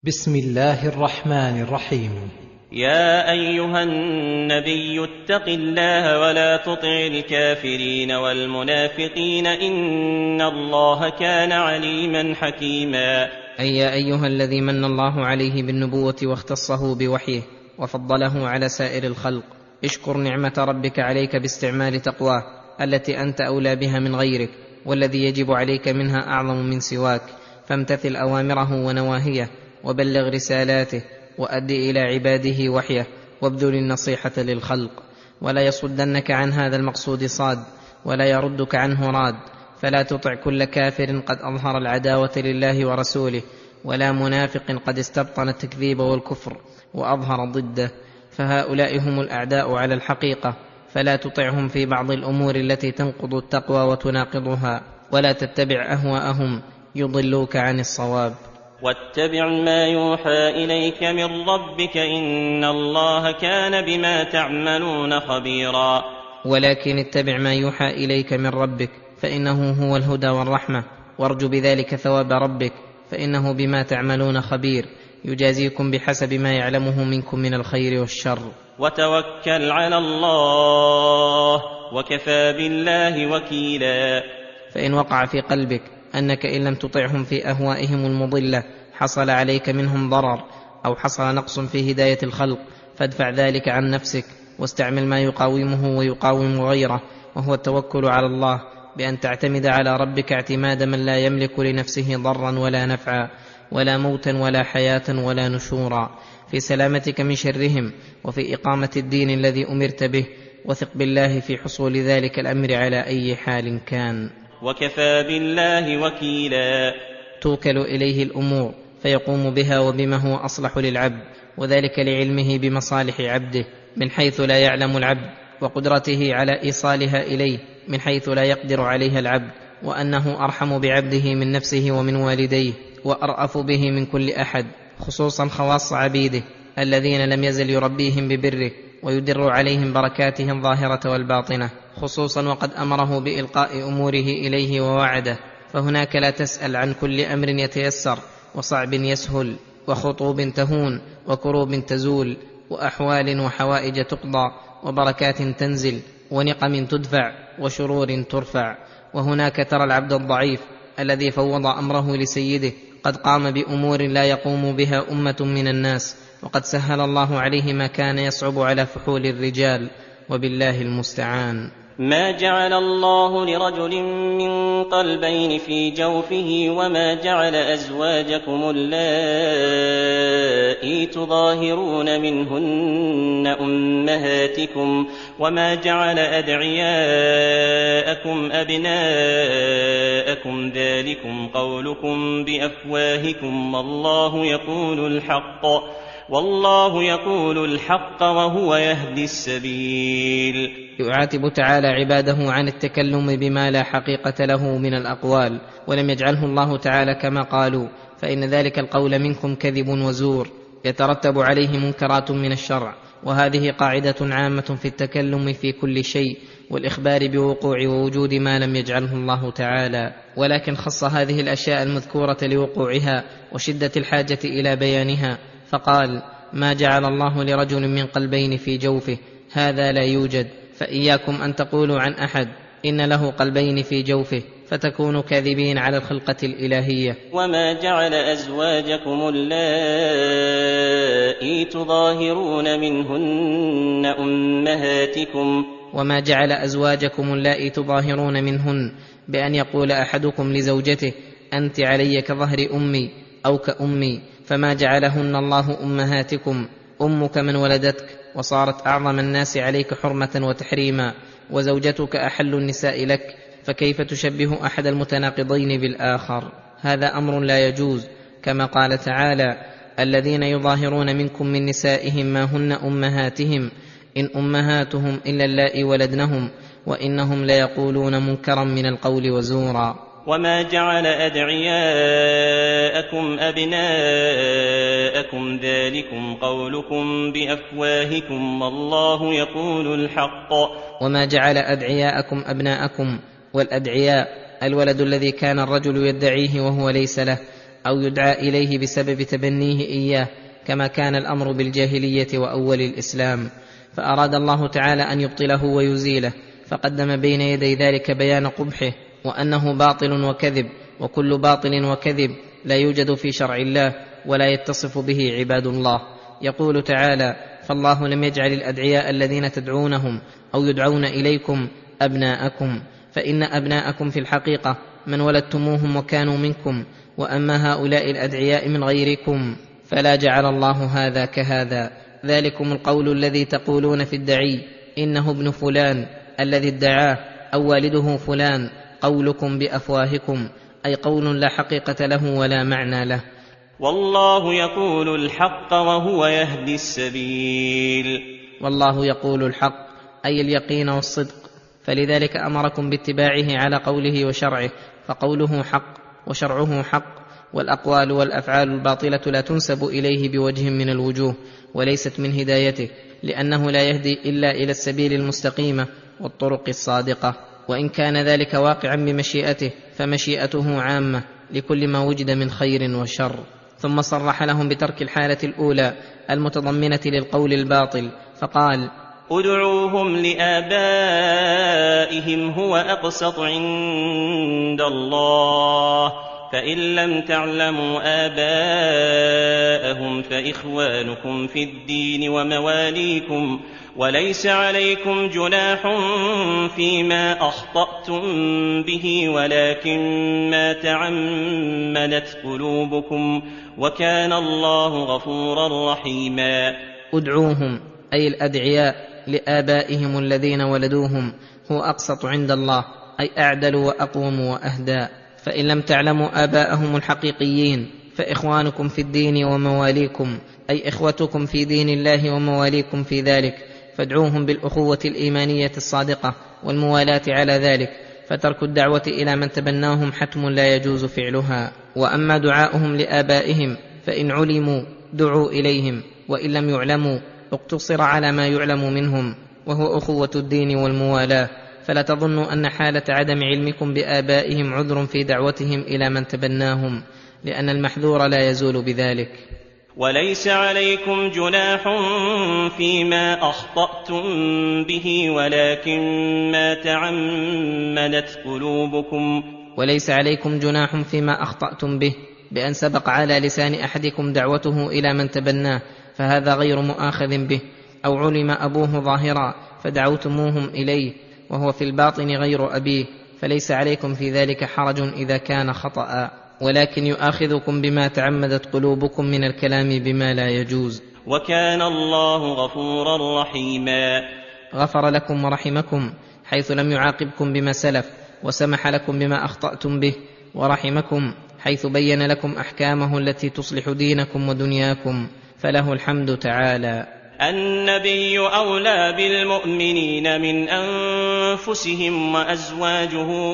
بسم الله الرحمن الرحيم. يا أيها النبي اتق الله ولا تطع الكافرين والمنافقين إن الله كان عليما حكيما. أي يا أيها الذي من الله عليه بالنبوة واختصه بوحيه وفضله على سائر الخلق، اشكر نعمة ربك عليك باستعمال تقواه التي أنت أولى بها من غيرك، والذي يجب عليك منها أعظم من سواك، فامتثل أوامره ونواهيه وبلغ رسالاته وأد إلى عباده وحيه وابذل النصيحة للخلق. ولا يصدنك عن هذا المقصود صاد، ولا يردك عنه راد، فلا تطع كل كافر قد أظهر العداوة لله ورسوله، ولا منافق قد استبطن التكذيب والكفر وأظهر ضده، فهؤلاء هم الأعداء على الحقيقة، فلا تطعهم في بعض الأمور التي تنقض التقوى وتناقضها، ولا تتبع أهواءهم يضلوك عن الصواب. واتبع ما يوحى إليك من ربك إن الله كان بما تعملون خبيرا. ولكن اتبع ما يوحى إليك من ربك فإنه هو الهدى والرحمة، وارجو بذلك ثواب ربك فإنه بما تعملون خبير، يجازيكم بحسب ما يعلمه منكم من الخير والشر. وتوكل على الله وكفى بالله وكيلا. فإن وقع في قلبك أنك إن لم تطعهم في أهوائهم المضلة حصل عليك منهم ضرر، أو حصل نقص في هداية الخلق، فادفع ذلك عن نفسك واستعمل ما يقاومه ويقاوم غيره، وهو التوكل على الله، بأن تعتمد على ربك اعتماد من لا يملك لنفسه ضرا ولا نفعا، ولا موتا ولا حياة ولا نشورا، في سلامتك من شرهم وفي إقامة الدين الذي أمرت به، وثق بالله في حصول ذلك الأمر على أي حال كان. وكفى بالله وكيلا. توكل إليه الأمور فيقوم بها وبما هو أصلح للعبد، وذلك لعلمه بمصالح عبده من حيث لا يعلم العبد، وقدرته على إيصالها إليه من حيث لا يقدر عليها العبد، وأنه أرحم بعبده من نفسه ومن والديه، وأرأف به من كل أحد، خصوصا خواص عبيده الذين لم يزل يربيهم ببره ويدر عليهم بركاته الظاهرة والباطنة، خصوصا وقد أمره بإلقاء أموره إليه ووعده، فهناك لا تسأل عن كل أمر يتيسر، وصعب يسهل، وخطوب تهون، وكروب تزول، وأحوال وحوائج تقضى، وبركات تنزل، ونقم تدفع، وشرور ترفع. وهناك ترى العبد الضعيف الذي فوض أمره لسيده قد قام بأمور لا يقوم بها أمة من الناس، وقد سهل الله عليه ما كان يصعب على فحول الرجال، وبالله المستعان. ما جعل الله لرجل من قلبين في جوفه وما جعل أزواجكم اللائي تظاهرون منهن أمهاتكم وما جعل أدعياءكم أبناءكم ذلكم قولكم بأفواهكم والله يقول الحق وهو يهدي السبيل. يعاتب تعالى عباده عن التكلم بما لا حقيقة له من الأقوال، ولم يجعله الله تعالى كما قالوا، فإن ذلك القول منكم كذب وزور يترتب عليه منكرات من الشرع، وهذه قاعدة عامة في التكلم في كل شيء، والإخبار بوقوع ووجود ما لم يجعله الله تعالى، ولكن خص هذه الأشياء المذكورة لوقوعها وشدة الحاجة إلى بيانها، فقال: ما جعل الله لرجل من قلبين في جوفه، هذا لا يوجد، فإياكم أن تقولوا عن أحد إن له قلبين في جوفه فتكونوا كاذبين على الخلقة الإلهية. وما جعل أزواجكم اللائي تظاهرون منهن أمهاتكم، وما جعل أزواجكم اللائي تظاهرون منهن، بأن يقول أحدكم لزوجته: أنت علي كظهر أمي أو كأمي، فما جعلهن الله أمهاتكم، أمك من ولدتك وصارت أعظم الناس عليك حرمة وتحريما، وزوجتك أحل النساء لك، فكيف تشبه أحد المتناقضين بالآخر؟ هذا أمر لا يجوز، كما قال تعالى: الذين يظاهرون منكم من نسائهم ما هن أمهاتهم إن أمهاتهم إلا اللائي ولدنهم وإنهم ليقولون منكرا من القول وزورا. وما جعل أدعياءكم أبناءكم ذلكم قولكم بأفواهكم والله يقول الحق. وما جعل أدعياءكم أبناءكم، والأدعياء الولد الذي كان الرجل يدعيه وهو ليس له، أو يدعى إليه بسبب تبنيه إياه، كما كان الأمر بالجاهلية وأول الإسلام، فأراد الله تعالى أن يبطله ويزيله، فقدم بين يدي ذلك بيان قبحه، وأنه باطل وكذب، وكل باطل وكذب لا يوجد في شرع الله ولا يتصف به عباد الله. يقول تعالى: فالله لم يجعل الأدعياء الذين تدعونهم أو يدعون إليكم أبناءكم، فإن أبناءكم في الحقيقة من ولدتموهم وكانوا منكم، وأما هؤلاء الأدعياء من غيركم فلا جعل الله هذا كهذا. ذلكم القول الذي تقولون في الدعي إنه ابن فلان الذي ادعاه، أو والده فلان، قولكم بأفواهكم، أي قول لا حقيقة له ولا معنى له. والله يقول الحق وهو يهدي السبيل. والله يقول الحق أي اليقين والصدق، فلذلك أمركم باتباعه على قوله وشرعه، فقوله حق وشرعه حق، والأقوال والأفعال الباطلة لا تنسب إليه بوجه من الوجوه، وليست من هدايته، لأنه لا يهدي إلا إلى السبيل المستقيمة والطرق الصادقة. وإن كان ذلك واقعا بمشيئته فمشيئته عامة لكل ما وجد من خير وشر. ثم صرح لهم بترك الحالة الأولى المتضمنة للقول الباطل، فقال: ادعوهم لآبائهم هو أقسط عند الله، فإن لم تعلموا آباءهم فإخوانكم في الدين ومواليكم، وليس عليكم جناح فيما أخطأتم به ولكن ما تعمدت قلوبكم، وكان الله غفورا رحيما. ادعوهم أي الأدعياء لآبائهم الذين ولدوهم هو أقسط عند الله، أي أعدل وأقوم وأهدى. فإن لم تعلموا آباءهم الحقيقيين فإخوانكم في الدين ومواليكم، أي إخوتكم في دين الله ومواليكم في ذلك، فادعوهم بالأخوة الإيمانية الصادقة والموالاة على ذلك، فترك الدعوة إلى من تبناهم حتم لا يجوز فعلها. وأما دعاؤهم لآبائهم فإن علموا دعوا إليهم، وإن لم يعلموا اقتصر على ما يعلم منهم، وهو أخوة الدين والموالاة. فلا تظنوا أن حالة عدم علمكم بآبائهم عذر في دعوتهم إلى من تبناهم، لأن المحذور لا يزول بذلك. وليس عليكم جناح فيما أخطأتم به ولكن ما تعمدت قلوبكم. وليس عليكم جناح فيما أخطأتم به بأن سبق على لسان أحدكم دعوته إلى من تبناه، فهذا غير مؤاخذ به، أو علم أبوه ظاهرا فدعوتموهم إليه وهو في الباطن غير أبيه، فليس عليكم في ذلك حرج إذا كان خطأ، ولكن يؤاخذكم بما تعمدت قلوبكم من الكلام بما لا يجوز. وكان الله غفورا رحيما. غفر لكم ورحمكم حيث لم يعاقبكم بما سلف، وسمح لكم بما أخطأتم به، ورحمكم حيث بين لكم أحكامه التي تصلح دينكم ودنياكم، فله الحمد تعالى. النبي أولى بالمؤمنين من أنفسهم، وأزواجه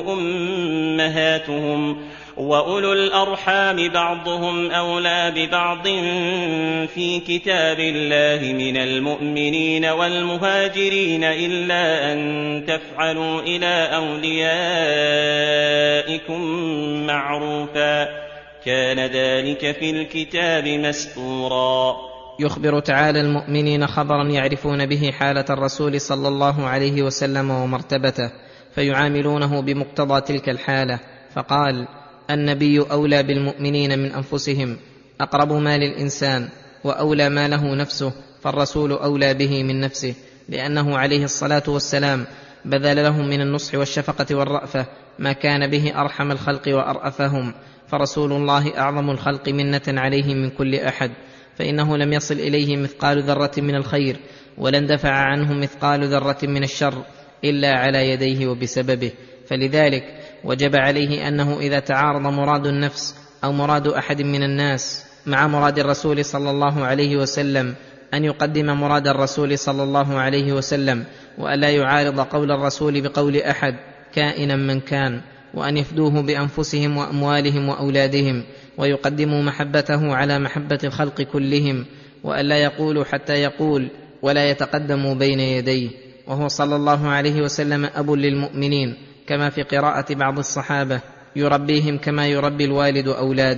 أمهاتهم، وأولو الأرحام بعضهم أولى ببعض في كتاب الله من المؤمنين والمهاجرين، إلا أن تفعلوا إلى أوليائكم معروفا، كان ذلك في الكتاب مسطورا. يخبر تعالى المؤمنين خبرا يعرفون به حالة الرسول صلى الله عليه وسلم ومرتبته، فيعاملونه بمقتضى تلك الحالة، فقال: النبي أولى بالمؤمنين من أنفسهم، أقرب ما للإنسان وأولى ما له نفسه، فالرسول أولى به من نفسه، لأنه عليه الصلاة والسلام بذل لهم من النصح والشفقة والرأفة ما كان به أرحم الخلق وأرأفهم، فرسول الله أعظم الخلق منة عليه من كل أحد، فإنه لم يصل إليه مثقال ذرة من الخير، ولا اندفع عنه مثقال ذرة من الشر إلا على يديه وبسببه. فلذلك وجب عليه أنه إذا تعارض مراد النفس أو مراد أحد من الناس مع مراد الرسول صلى الله عليه وسلم أن يقدم مراد الرسول صلى الله عليه وسلم، وألا يعارض قول الرسول بقول أحد كائنا من كان، وأن يفدوه بأنفسهم وأموالهم وأولادهم، ويقدموا محبته على محبة الخلق كلهم، وألا يقولوا حتى يقول، ولا يتقدموا بين يديه. وهو صلى الله عليه وسلم أب للمؤمنين، كما في قراءة بعض الصحابة: يربيهم كما يربي الوالد أولاده،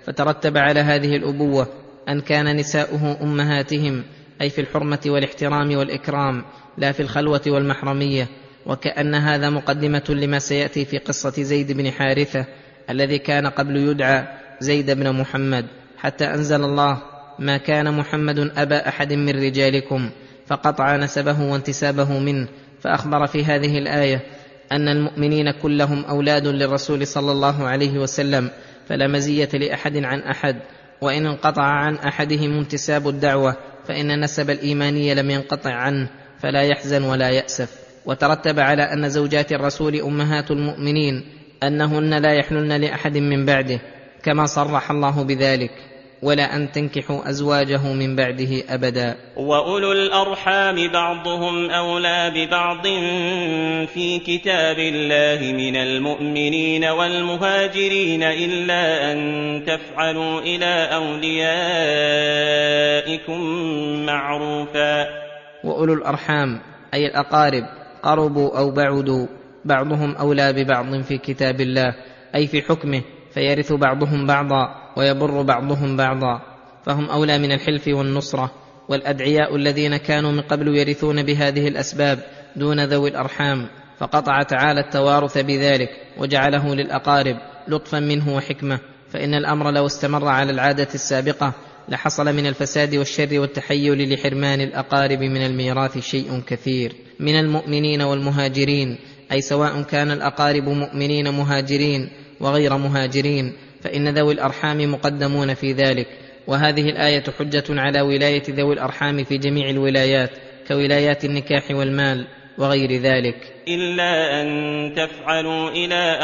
فترتب على هذه الأبوة أن كان نساؤه أمهاتهم، أي في الحرمة والاحترام والإكرام، لا في الخلوة والمحرمية. وكأن هذا مقدمة لما سيأتي في قصة زيد بن حارثة الذي كان قبل يدعى زيد بن محمد، حتى أنزل الله: ما كان محمد أبا أحد من رجالكم، فقطع نسبه وانتسابه منه. فأخبر في هذه الآية أن المؤمنين كلهم أولاد للرسول صلى الله عليه وسلم، فلا مزية لأحد عن أحد، وإن انقطع عن أحدهم انتساب الدعوة فإن نسب الإيمانية لم ينقطع عنه، فلا يحزن ولا يأسف. وترتب على أن زوجات الرسول أمهات المؤمنين أنهن لا يحللن لأحد من بعده، كما صرح الله بذلك: ولا أن تنكحوا أزواجه من بعده أبدا. وأولو الأرحام بعضهم أولى ببعض في كتاب الله من المؤمنين والمهاجرين إلا أن تفعلوا إلى أوليائكم معروفا. وأولو الأرحام أي الأقارب، قربوا أو بعدوا، بعضهم أولى ببعض في كتاب الله، أي في حكمه، فيرث بعضهم بعضا ويبر بعضهم بعضا، فهم أولى من الحلف والنصرة. والأدعياء الذين كانوا من قبل يرثون بهذه الأسباب دون ذوي الأرحام، فقطع تعالى التوارث بذلك وجعله للأقارب لطفا منه وحكمة. فإن الأمر لو استمر على العادة السابقة لحصل من الفساد والشر والتحيل لحرمان الأقارب من الميراث شيء كثير. من المؤمنين والمهاجرين، أي سواء كان الأقارب مؤمنين مهاجرين وغير مهاجرين، فإن ذوي الأرحام مقدمون في ذلك. وهذه الآية حجة على ولاية ذوي الأرحام في جميع الولايات، كولايات النكاح والمال وغير ذلك، إلا أن تفعلوا إلى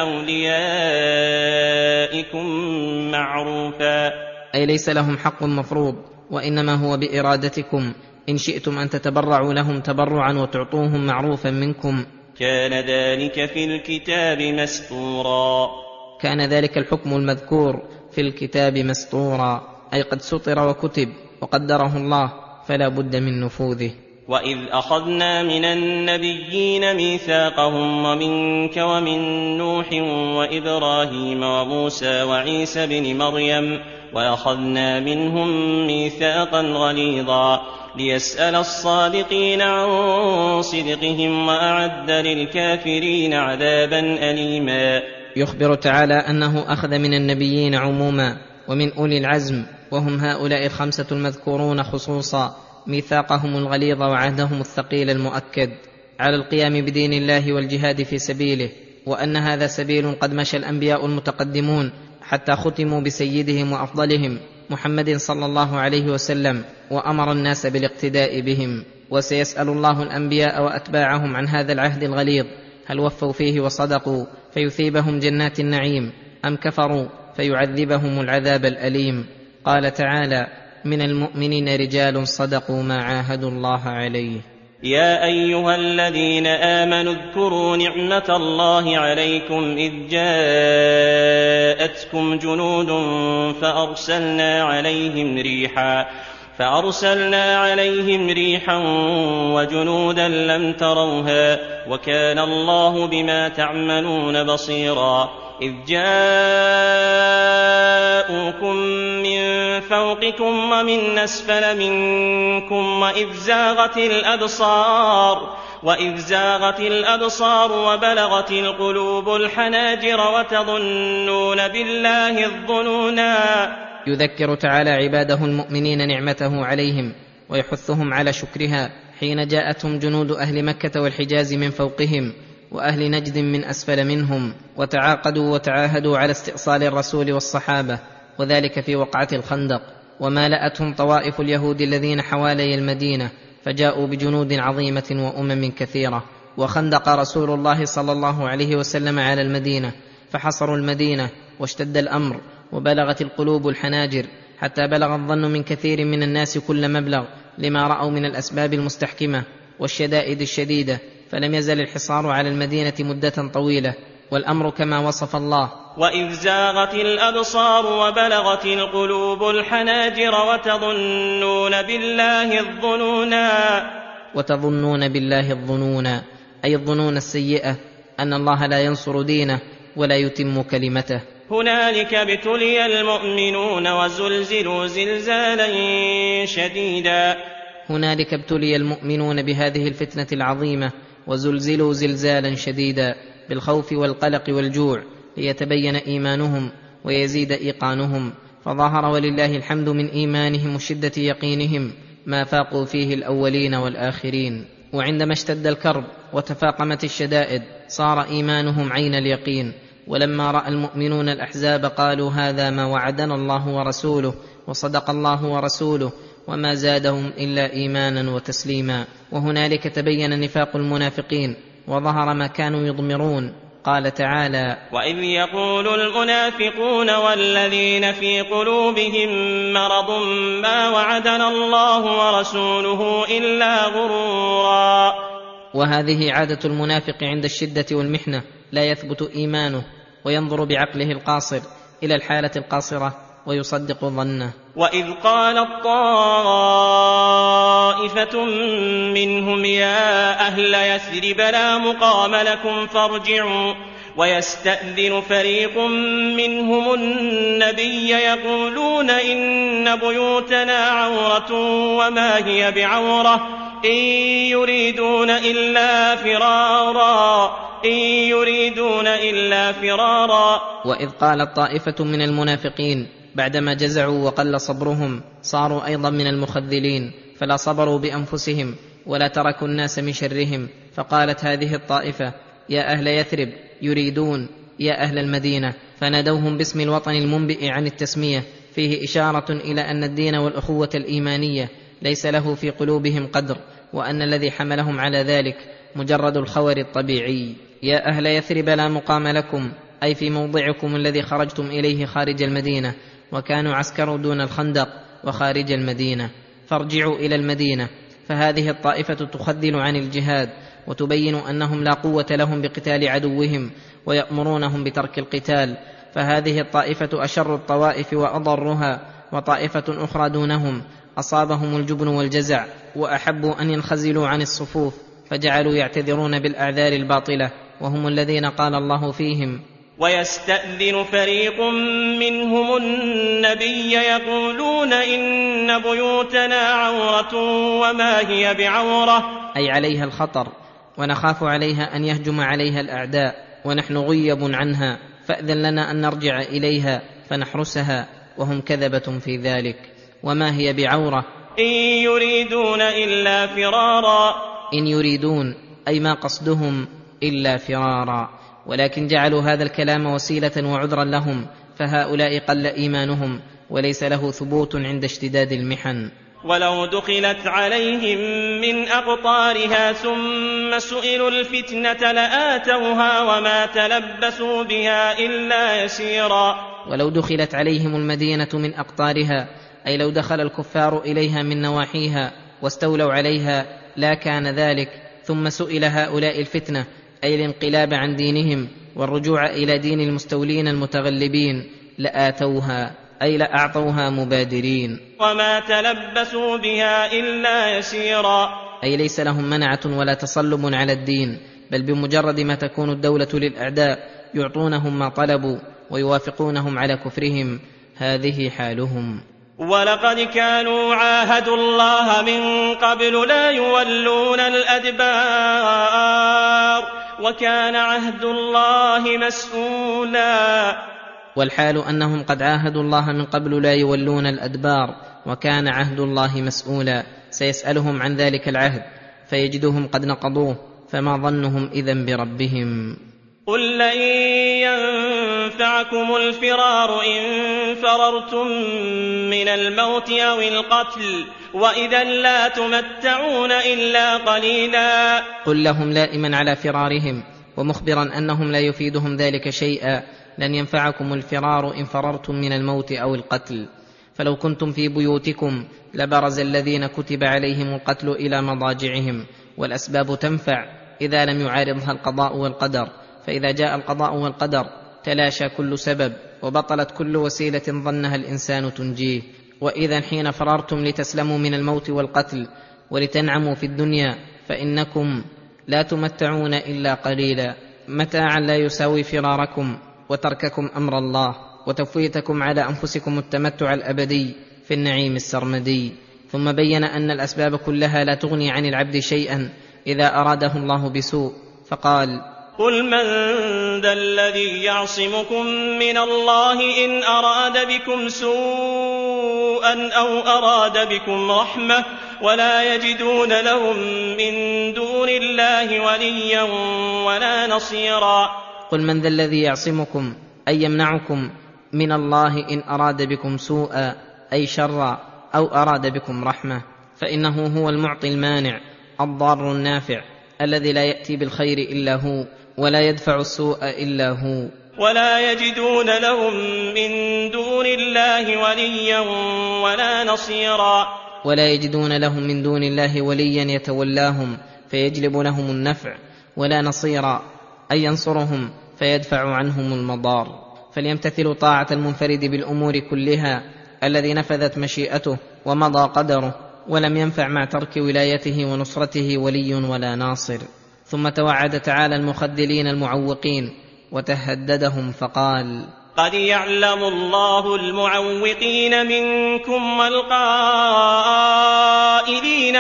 أوليائكم معروفا، أي ليس لهم حق مفروض، وإنما هو بإرادتكم، إن شئتم أن تتبرعوا لهم تبرعا وتعطوهم معروفا منكم. كان ذلك في الكتاب مسطورا. كان ذلك الحكم المذكور في الكتاب مسطورا، أي قد سطر وكتب وقدره الله، فلا بد من نفوذه. وإذ أخذنا من النبيين ميثاقهم ومنك ومن نوح وإبراهيم وموسى وعيسى بن مريم وأخذنا منهم ميثاقا غليظا ليسأل الصادقين عن صدقهم وأعد للكافرين عذابا أليما. يخبر تعالى أنه أخذ من النبيين عموما ومن أولي العزم، وهم هؤلاء الخمسة المذكورون خصوصا، ميثاقهم الغليظ وعهدهم الثقيل المؤكد على القيام بدين الله والجهاد في سبيله، وأن هذا سبيل قد مشى الأنبياء المتقدمون حتى ختموا بسيدهم وأفضلهم محمد صلى الله عليه وسلم، وأمر الناس بالاقتداء بهم. وسيسأل الله الأنبياء وأتباعهم عن هذا العهد الغليظ، هل وفوا فيه وصدقوا فيثيبهم جنات النعيم، أم كفروا فيعذبهم العذاب الأليم. قال تعالى: من المؤمنين رجال صدقوا ما عاهدوا الله عليه. يا أيها الذين آمنوا اذكروا نعمة الله عليكم إذ جاءتكم جنود فأرسلنا عليهم ريحا وجنودا لم تروها وكان الله بما تعملون بصيرا. إذ جاءوكم من فوقكم ومن أسفل منكم وإذ زاغت الأبصار وبلغت القلوب الحناجر وتظنون بالله الظنونا. يذكر تعالى عباده المؤمنين نعمته عليهم ويحثهم على شكرها حين جاءتهم جنود أهل مكة والحجاز من فوقهم وأهل نجد من أسفل منهم، وتعاقدوا وتعاهدوا على استئصال الرسول والصحابة، وذلك في وقعة الخندق. ومالأتهم طوائف اليهود الذين حوالي المدينة، فجاءوا بجنود عظيمة وأمم كثيرة، وخندق رسول الله صلى الله عليه وسلم على المدينة، فحصروا المدينة واشتد الأمر وبلغت القلوب الحناجر، حتى بلغ الظن من كثير من الناس كل مبلغ لما رأوا من الأسباب المستحكمة والشدائد الشديدة، فلم يزل الحصار على المدينة مدة طويلة، والأمر كما وصف الله: وإذ زاغت الأبصار وبلغت القلوب الحناجر وتظنون بالله الظنونا، أي الظنون السيئة أن الله لا ينصر دينه ولا يتم كلمته. هنالك ابتلي المؤمنون وزلزلوا زلزالا شديدا. هنالك ابتلي المؤمنون بهذه الفتنة العظيمة وزلزلوا زلزالا شديدا بالخوف والقلق والجوع ليتبين إيمانهم ويزيد إيقانهم، فظهر ولله الحمد من إيمانهم وشدة يقينهم ما فاقوا فيه الأولين والآخرين. وعندما اشتد الكرب وتفاقمت الشدائد صار إيمانهم عين اليقين، ولما رأى المؤمنون الأحزاب قالوا هذا ما وعدنا الله ورسوله وصدق الله ورسوله، وما زادهم إلا إيمانا وتسليما. وهنالك تبين نفاق المنافقين وظهر ما كانوا يضمرون. قال تعالى: وإذ يقول المنافقون والذين في قلوبهم مرض ما وعدنا الله ورسوله إلا غرورا. وهذه عادة المنافق عند الشدة والمحنة، لا يثبت إيمانه وينظر بعقله القاصر إلى الحالة القاصرة ويصدق ظنه. وإذ قالت طائفة منهم يا أهل يثرب لا مقام لكم فارجعوا، ويستأذن فريق منهم النبي يقولون إن بيوتنا عورة وما هي بعورة إن يريدون إلا فرارا. وإذ قالت طائفة من المنافقين بعدما جزعوا وقل صبرهم صاروا أيضا من المخذلين، فلا صبروا بأنفسهم ولا تركوا الناس من شرهم، فقالت هذه الطائفة يا أهل يثرب يريدون يا أهل المدينة، فنادوهم باسم الوطن المنبئ عن التسمية، فيه إشارة إلى أن الدين والأخوة الإيمانية ليس له في قلوبهم قدر، وأن الذي حملهم على ذلك مجرد الخور الطبيعي. يا أهل يثرب لا مقام لكم، أي في موضعكم الذي خرجتم إليه خارج المدينة، وكانوا عسكروا دون الخندق وخارج المدينة، فارجعوا إلى المدينة. فهذه الطائفة تخذل عن الجهاد وتبين أنهم لا قوة لهم بقتال عدوهم ويأمرونهم بترك القتال، فهذه الطائفة أشر الطوائف وأضرها. وطائفة أخرى دونهم أصابهم الجبن والجزع وأحبوا أن ينخزلوا عن الصفوف، فجعلوا يعتذرون بالأعذار الباطلة، وهم الذين قال الله فيهم: ويستأذن فريق منهم النبي يقولون إن بيوتنا عورة وما هي بعورة، أي عليها الخطر ونخاف عليها أن يهجم عليها الأعداء، ونحن غيب عنها، فأذن لنا أن نرجع إليها فنحرسها، وهم كذبة في ذلك. وما هي بعورة إن يريدون إلا فرارا، إن يريدون أي ما قصدهم إلا فرارا، ولكن جعلوا هذا الكلام وسيلة وعذرا لهم، فهؤلاء قل إيمانهم وليس له ثبوت عند اشتداد المحن. ولو دخلت عليهم من أقطارها ثم سئلوا الفتنة لآتوها وما تلبثوا بها إلا يسيرا. ولو دخلت عليهم المدينة من أقطارها، أي لو دخل الكفار إليها من نواحيها واستولوا عليها لا كان ذلك، ثم سئل هؤلاء الفتنة، أي الانقلاب عن دينهم والرجوع إلى دين المستولين المتغلبين، لآتوها أي لأعطوها مبادرين، وما تلبثوا بها إلا يسيرا، أي ليس لهم منعة ولا تصلب على الدين، بل بمجرد ما تكون الدولة للأعداء يعطونهم ما طلبوا ويوافقونهم على كفرهم، هذه حالهم. ولقد كانوا عاهدوا الله من قبل لا يولون الأدبار وكان عهد الله مسؤولا. والحال أنهم قد عاهدوا الله من قبل لا يولون الأدبار وكان عهد الله مسؤولا، سيسألهم عن ذلك العهد فيجدهم قد نقضوه، فما ظنهم إذن بربهم؟ قل لن ينفعكم الفرار إن فررتم من الموت أو القتل وإذا لا تمتعون إلا قليلا. قل لهم لائما على فرارهم ومخبرا أنهم لا يفيدهم ذلك شيئا: لن ينفعكم الفرار إن فررتم من الموت أو القتل، فلو كنتم في بيوتكم لبرز الذين كتب عليهم القتل إلى مضاجعهم، والأسباب تنفع إذا لم يعارضها القضاء والقدر، فإذا جاء القضاء والقدر تلاشى كل سبب وبطلت كل وسيلة ظنها الإنسان تنجيه. وإذا حين فررتم لتسلموا من الموت والقتل ولتنعموا في الدنيا فإنكم لا تمتعون إلا قليلا، متاعا لا يساوي فراركم وترككم أمر الله، وتفويتكم على أنفسكم التمتع الأبدي في النعيم السرمدي. ثم بين أن الأسباب كلها لا تغني عن العبد شيئا إذا أراده الله بسوء، فقال: قل من ذا الذي يعصمكم من الله إن أراد بكم سوءا أو أراد بكم رحمة ولا يجدون لهم من دون الله وليا ولا نصيرا. قل من ذا الذي يعصمكم أي يمنعكم من الله إن أراد بكم سوءا أي شرا أو أراد بكم رحمة، فإنه هو المعطي المانع الضار النافع الذي لا يأتي بالخير إلا هو ولا يدفع السوء إلا هو. ولا يجدون لهم من دون الله وليا ولا نصيرا. ولا يجدون لهم من دون الله وليا يتولاهم فيجلب لهم النفع، ولا نصيرا أي ينصرهم فيدفع عنهم المضار. فليمتثلوا طاعة المنفرد بالأمور كلها الذي نفذت مشيئته ومضى قدره، ولم ينفع مع ترك ولايته ونصرته ولي ولا ناصر. ثم توعد تعالى المخذلين المعوقين وتهددهم فقال: قد يعلم الله المعوقين منكم والقائلين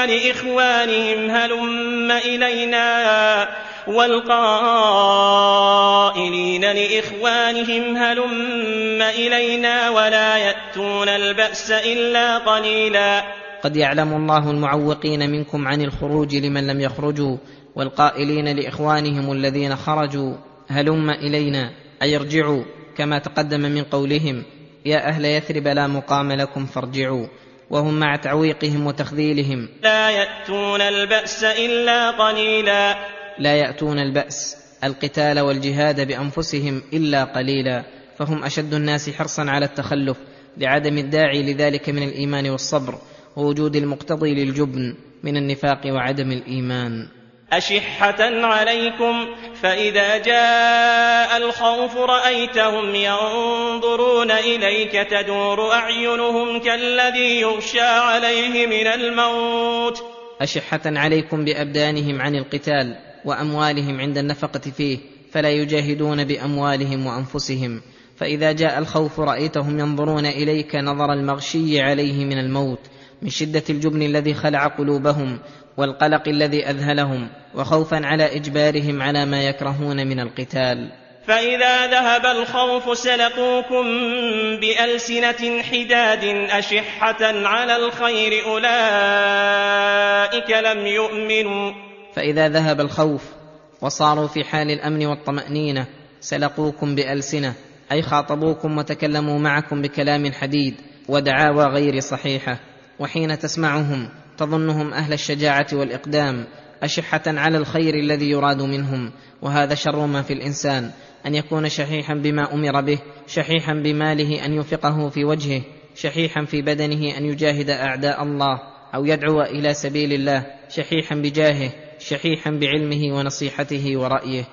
لإخوانهم هلم إلينا ولا يأتون البأس إلا قليلا. قد يعلم الله المعوقين منكم عن الخروج لمن لم يخرجوا، والقائلين لإخوانهم الذين خرجوا هلم إلينا أي ارجعوا، كما تقدم من قولهم: يا أهل يثرب لا مقام لكم فارجعوا، وهم مع تعويقهم وتخذيلهم لا يأتون البأس إلا قليلا. لا يأتون البأس القتال والجهاد بأنفسهم إلا قليلا، فهم أشد الناس حرصا على التخلف لعدم الداعي لذلك من الإيمان والصبر، ووجود المقتضي للجبن من النفاق وعدم الإيمان. أشحة عليكم فإذا جاء الخوف رأيتهم ينظرون إليك تدور أعينهم كالذي يغشى عليه من الموت. أشحة عليكم بأبدانهم عن القتال وأموالهم عند النفقة فيه، فلا يجاهدون بأموالهم وأنفسهم. فإذا جاء الخوف رأيتهم ينظرون إليك نظر المغشي عليه من الموت، من شدة الجبن الذي خلع قلوبهم والقلق الذي أذهلهم، وخوفا على إجبارهم على ما يكرهون من القتال. فإذا ذهب الخوف سلقوكم بألسنة حداد أشحة على الخير أولئك لم يؤمنوا. فإذا ذهب الخوف وصاروا في حال الأمن والطمأنينة سلقوكم بألسنة أي خاطبوكم وتكلموا معكم بكلام حديد ودعاوى غير صحيحة، وحين تسمعهم تظنهم أهل الشجاعة والإقدام، أشحة على الخير الذي يراد منهم. وهذا شر ما في الإنسان، أن يكون شحيحا بما أمر به، شحيحا بماله أن ينفقه في وجهه، شحيحا في بدنه أن يجاهد أعداء الله أو يدعو إلى سبيل الله، شحيحا بجاهه، شحيحا بعلمه ونصيحته ورأيه.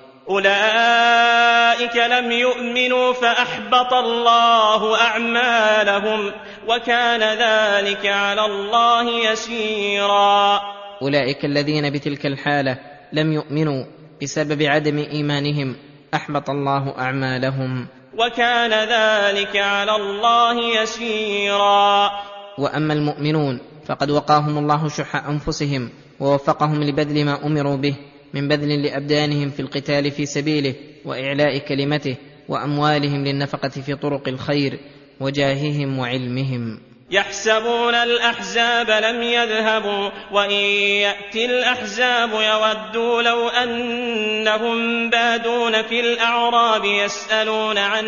أولئك لم يؤمنوا فأحبط الله أعمالهم وكان ذلك على الله يسيرا. أولئك الذين بتلك الحالة لم يؤمنوا بسبب عدم إيمانهم أحبط الله أعمالهم وكان ذلك على الله يسيرا. وأما المؤمنون فقد وقاهم الله شح أنفسهم ووفقهم لبذل ما أمروا به من بذل لأبدانهم في القتال في سبيله وإعلاء كلمته، وأموالهم للنفقة في طرق الخير، وجاههم وعلمهم. يحسبون الأحزاب لم يذهبوا وإن يأتي الأحزاب يودوا لو أنهم بادون في الأعراب يسألون عن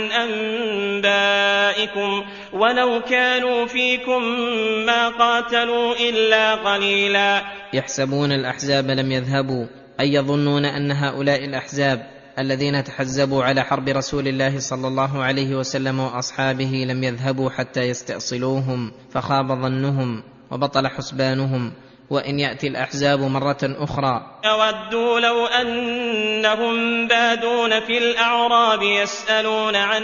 أنبائكم ولو كانوا فيكم ما قاتلوا إلا قليلا. يحسبون الأحزاب لم يذهبوا أي يظنون أن هؤلاء الأحزاب الذين تحزبوا على حرب رسول الله صلى الله عليه وسلم وأصحابه لم يذهبوا حتى يستأصلوهم، فخاب ظنهم وبطل حسبانهم. وإن يأتي الأحزاب مرة أخرى يودوا لو أنهم بادون في الأعراب يسألون عن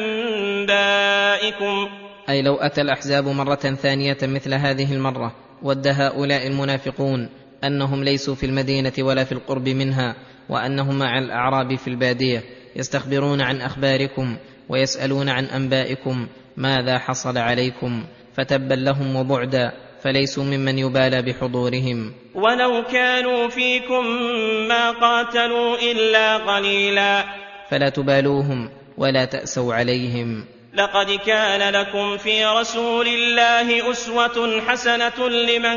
أنبائكم، أي لو أتى الأحزاب مرة ثانية مثل هذه المرة ود هؤلاء المنافقون أنهم ليسوا في المدينة ولا في القرب منها، وأنهم مع الأعراب في البادية يستخبرون عن أخباركم ويسألون عن أنبائكم ماذا حصل عليكم، فتبا لهم وبعدا، فليسوا ممن يبالى بحضورهم. ولو كانوا فيكم ما قاتلوا إلا قليلا، فلا تبالوهم ولا تأسوا عليهم. لقد كان لكم في رسول الله أسوة حسنة لمن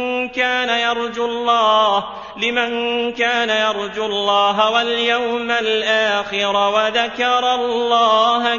كان يرجو الله واليوم الآخر وذكر الله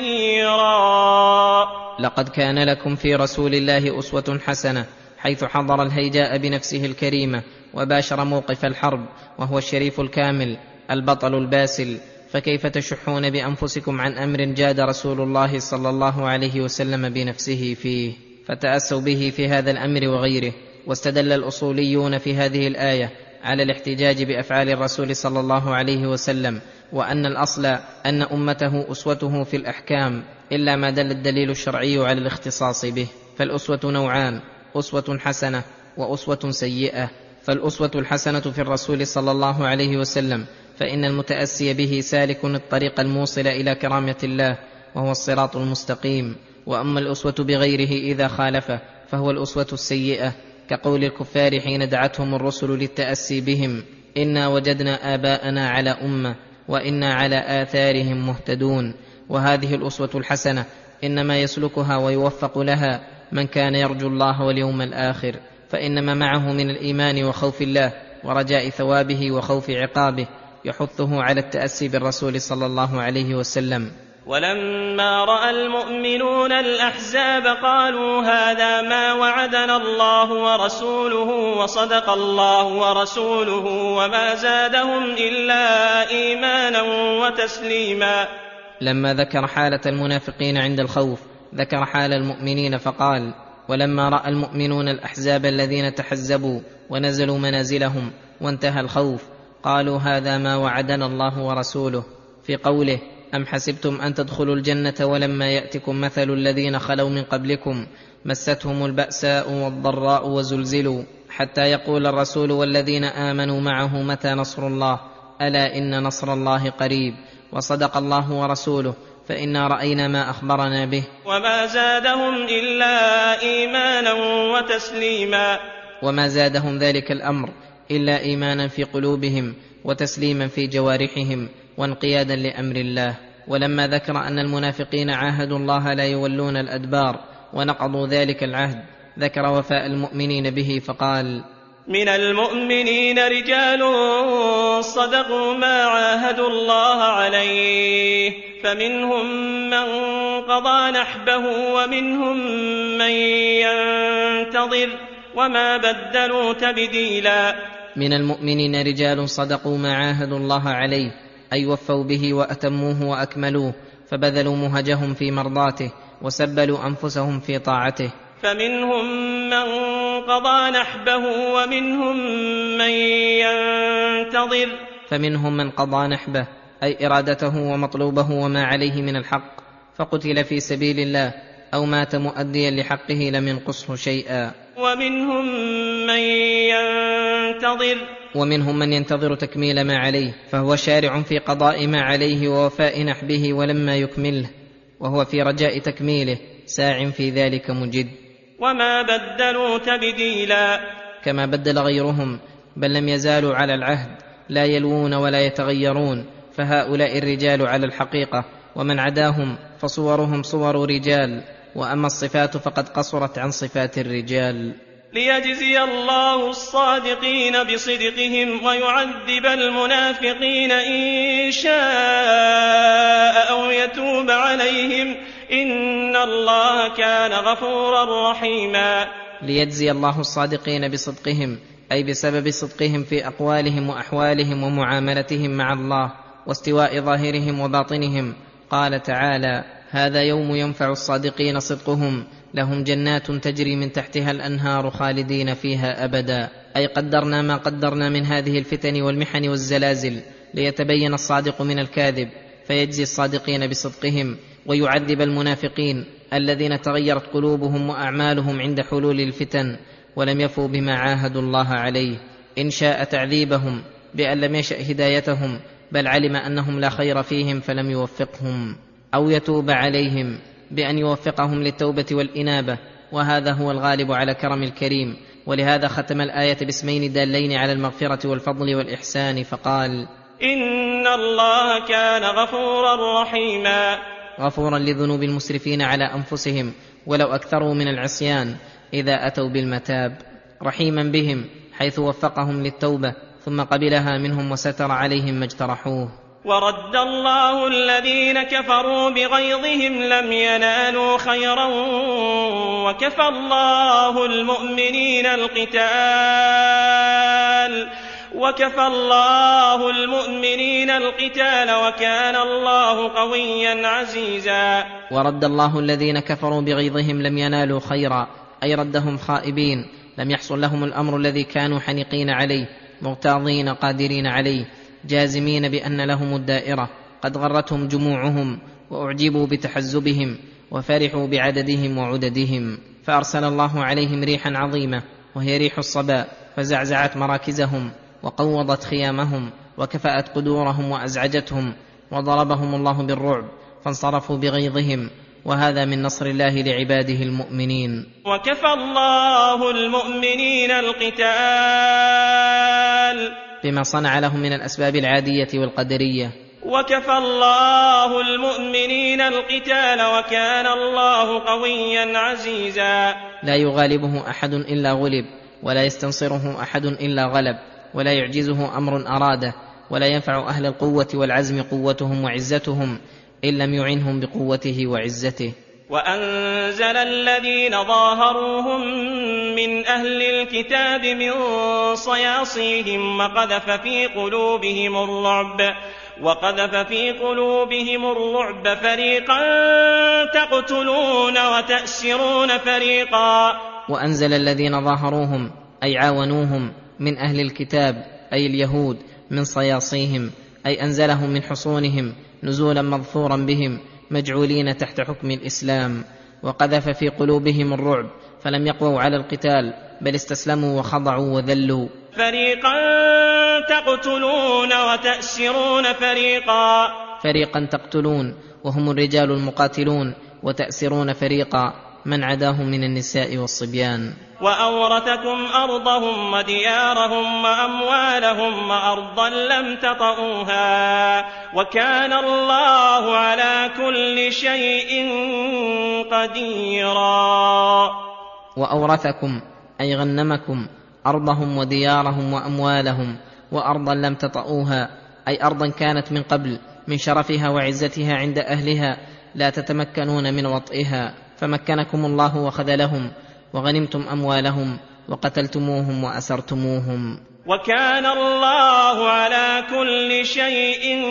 كثيرا. لقد كان لكم في رسول الله أسوة حسنة حيث حضر الهيجاء بنفسه الكريمة وباشر موقف الحرب، وهو الشريف الكامل البطل الباسل، فكيف تشحون بأنفسكم عن أمر جاد رسول الله صلى الله عليه وسلم بنفسه فيه؟ فتأسوا به في هذا الأمر وغيره. واستدل الأصوليون في هذه الآية على الاحتجاج بأفعال الرسول صلى الله عليه وسلم، وأن الأصل أن أمته أسوته في الأحكام، إلا ما دل الدليل الشرعي على الاختصاص به. فالأسوة نوعان: أسوة حسنة وأسوة سيئة. فالأسوة الحسنة في الرسول صلى الله عليه وسلم، فإن المتأسي به سالك الطريق الموصل إلى كرامة الله، وهو الصراط المستقيم. وأما الأسوة بغيره إذا خالفه فهو الأسوة السيئة، كقول الكفار حين دعتهم الرسل للتأسي بهم: إنا وجدنا آباءنا على أمة وإنا على آثارهم مهتدون. وهذه الأسوة الحسنة إنما يسلكها ويوفق لها من كان يرجو الله واليوم الآخر، فإنما معه من الإيمان وخوف الله ورجاء ثوابه وخوف عقابه يحثه على التأسي بالرسول صلى الله عليه وسلم. ولما رأى المؤمنون الأحزاب قالوا هذا ما وعدنا الله ورسوله وصدق الله ورسوله وما زادهم إلا إيمانا وتسليما. لما ذكر حالة المنافقين عند الخوف ذكر حال المؤمنين فقال: ولما رأى المؤمنون الأحزاب الذين تحزبوا ونزلوا منازلهم وانتهى الخوف قالوا هذا ما وعدنا الله ورسوله، في قوله: أم حسبتم أن تدخلوا الجنة ولما يأتكم مثل الذين خلوا من قبلكم مستهم البأساء والضراء وزلزلوا حتى يقول الرسول والذين آمنوا معه متى نصر الله، ألا إن نصر الله قريب. وصدق الله ورسوله، فإنا رأينا ما أخبرنا به. وما زادهم إلا إيمانا وتسليما. وما زادهم ذلك الأمر إلا إيمانا في قلوبهم وتسليما في جوارحهم وانقيادا لأمر الله. ولما ذكر أن المنافقين عاهدوا الله لا يولون الأدبار ونقضوا ذلك العهد ذكر وفاء المؤمنين به فقال: من المؤمنين رجال صدقوا ما عاهدوا الله عليه، فمنهم من قضى نحبه ومنهم من ينتظر وما بدلوا تبديلا. من المؤمنين رجال صدقوا ما عاهدوا الله عليه، أي وفوا به وأتموه وأكملوه، فبذلوا مهجهم في مرضاته وسبلوا أنفسهم في طاعته. فمنهم من قضى نحبه ومنهم من ينتظر. فمنهم من قضى نحبه أي إرادته ومطلوبه وما عليه من الحق، فقتل في سبيل الله أو مات مؤديا لحقه لم ينقصه شيئا. ومنهم من ينتظر تكميل ما عليه، فهو شارع في قضاء ما عليه ووفاء نحبه ولما يكمله، وهو في رجاء تكميله ساع في ذلك مجد. وما بدلوا تبديلا، كما بدل غيرهم، بل لم يزالوا على العهد لا يلوون ولا يتغيرون، فهؤلاء الرجال على الحقيقة، ومن عداهم فصورهم صور رجال، وأما الصفات فقد قصرت عن صفات الرجال. ليجزي الله الصادقين بصدقهم ويعذب المنافقين إن شاء أو يتوب عليهم، إن الله كان غفورا رحيما. ليجزي الله الصادقين بصدقهم، أي بسبب صدقهم في أقوالهم وأحوالهم ومعاملتهم مع الله واستواء ظاهرهم وباطنهم. قال تعالى: هذا يوم ينفع الصادقين صدقهم، لهم جنات تجري من تحتها الأنهار خالدين فيها أبدا. أي قدرنا ما قدرنا من هذه الفتن والمحن والزلازل ليتبين الصادق من الكاذب، فيجزي الصادقين بصدقهم، ويعذب المنافقين الذين تغيرت قلوبهم وأعمالهم عند حلول الفتن ولم يفوا بما عاهدوا الله عليه. إن شاء تعذيبهم بأن لم يشأ هدايتهم، بل علم أنهم لا خير فيهم فلم يوفقهم. أو يتوب عليهم بأن يوفقهم للتوبة والإنابة، وهذا هو الغالب على كرم الكريم. ولهذا ختم الآية باسمين دالين على المغفرة والفضل والإحسان، فقال: إن الله كان غفورا رحيما. غفورا لذنوب المسرفين على أنفسهم ولو أكثروا من العصيان إذا أتوا بالمتاب، رحيما بهم حيث وفقهم للتوبة ثم قبلها منهم وستر عليهم ما اجترحوه. ورد الله الذين كفروا بغيظهم لم ينالوا خيرا وكفى الله المؤمنين القتال وكان الله قويا عزيزا. ورد الله الذين كفروا بغيظهم لم ينالوا خيرا، أي ردهم خائبين، لم يحصل لهم الأمر الذي كانوا حنقين عليه، مغتاظين قادرين عليه، جازمين بأن لهم الدائرة، قد غرتهم جموعهم وأعجبوا بتحزبهم وفرحوا بعددهم وعددهم، فأرسل الله عليهم ريحا عظيمة وهي ريح الصبا، فزعزعت مراكزهم وقوضت خيامهم وكفأت قدورهم وأزعجتهم، وضربهم الله بالرعب فانصرفوا بغيظهم، وهذا من نصر الله لعباده المؤمنين. وكفى الله المؤمنين القتال بما صنع لهم من الأسباب العادية والقدرية. وكفى الله المؤمنين القتال وكان الله قويا عزيزا. لا يغالبه أحد إلا غلب، ولا يستنصره أحد إلا غلب، ولا يعجزه أمر أراده، ولا ينفع أهل القوة والعزم قوتهم وعزتهم إن لم يعنهم بقوته وعزته. وأنزل الذين ظاهروهم من أهل الكتاب من صياصيهم وقذف في قلوبهم الرعب فريقا تقتلون وتأسرون فريقا. وأنزل الذين ظاهروهم أي عاونوهم من أهل الكتاب أي اليهود من صياصيهم، أي أنزلهم من حصونهم نزولا مظفورا بهم مجعولين تحت حكم الإسلام، وقذف في قلوبهم الرعب فلم يقووا على القتال بل استسلموا وخضعوا وذلوا. فريقا تقتلون وتأسرون فريقا تقتلون وهم الرجال المقاتلون، وتأسرون فريقا من عداهم من النساء والصبيان. وأورثكم أرضهم وديارهم وأموالهم وأرضا لم تطئوها وكان الله على كل شيء قديرا. وأورثكم أي غنمكم أرضهم وديارهم وأموالهم، وأرضا لم تطئوها أي أرضا كانت من قبل من شرفها وعزتها عند أهلها لا تتمكنون من وطئها، فمكنكم الله وخذلهم، وغنمتم أموالهم وقتلتموهم وأسرتموهم. وكان الله على كل شيء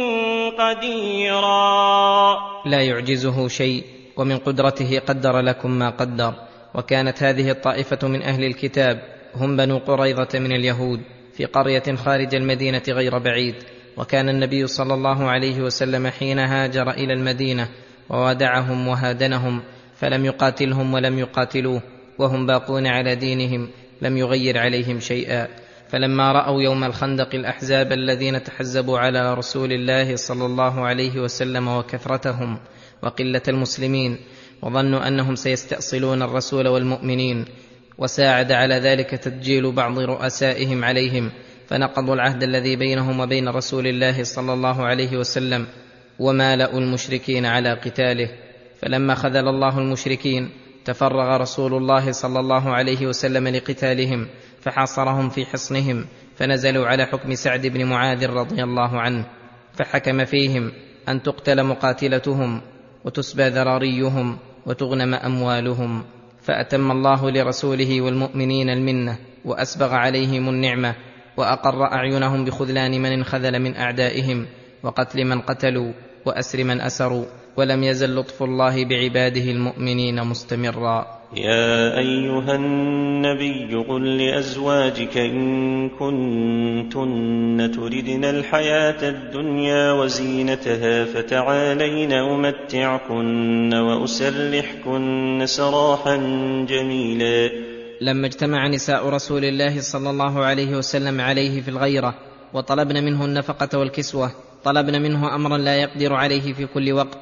قديرا. لا يعجزه شيء، ومن قدرته قدر لكم ما قدر. وكانت هذه الطائفة من أهل الكتاب هم بنو قريظة من اليهود في قرية خارج المدينة غير بعيد، وكان النبي صلى الله عليه وسلم حين هاجر إلى المدينة ووادعهم وهادنهم فلم يقاتلهم ولم يقاتلوه، وهم باقون على دينهم لم يغير عليهم شيئا. فلما رأوا يوم الخندق الأحزاب الذين تحزبوا على رسول الله صلى الله عليه وسلم وكثرتهم وقلة المسلمين، وظنوا أنهم سيستأصلون الرسول والمؤمنين، وساعد على ذلك تدجيل بعض رؤسائهم عليهم، فنقضوا العهد الذي بينهم وبين رسول الله صلى الله عليه وسلم ومالأوا المشركين على قتاله. فلما خذل الله المشركين تفرغ رسول الله صلى الله عليه وسلم لقتالهم، فحاصرهم في حصنهم، فنزلوا على حكم سعد بن معاذ رضي الله عنه، فحكم فيهم أن تقتل مقاتلتهم وتسبى ذراريهم وتغنم أموالهم. فأتم الله لرسوله والمؤمنين المنة وأسبغ عليهم النعمة، وأقر أعينهم بخذلان من انخذل من أعدائهم، وقتل من قتلوا، وأسر من أسروا، ولم يزل لطف الله بعباده المؤمنين مستمرا. يا أيها النبي قل لأزواجك إن كنتن تردن الحياة الدنيا وزينتها فتعالين أمتعكن وأسرحكن سراحا جميلا. لما اجتمع نساء رسول الله صلى الله عليه وسلم عليه في الغيرة وطلبن منه النفقة والكسوة، طلبن منه أمرا لا يقدر عليه في كل وقت،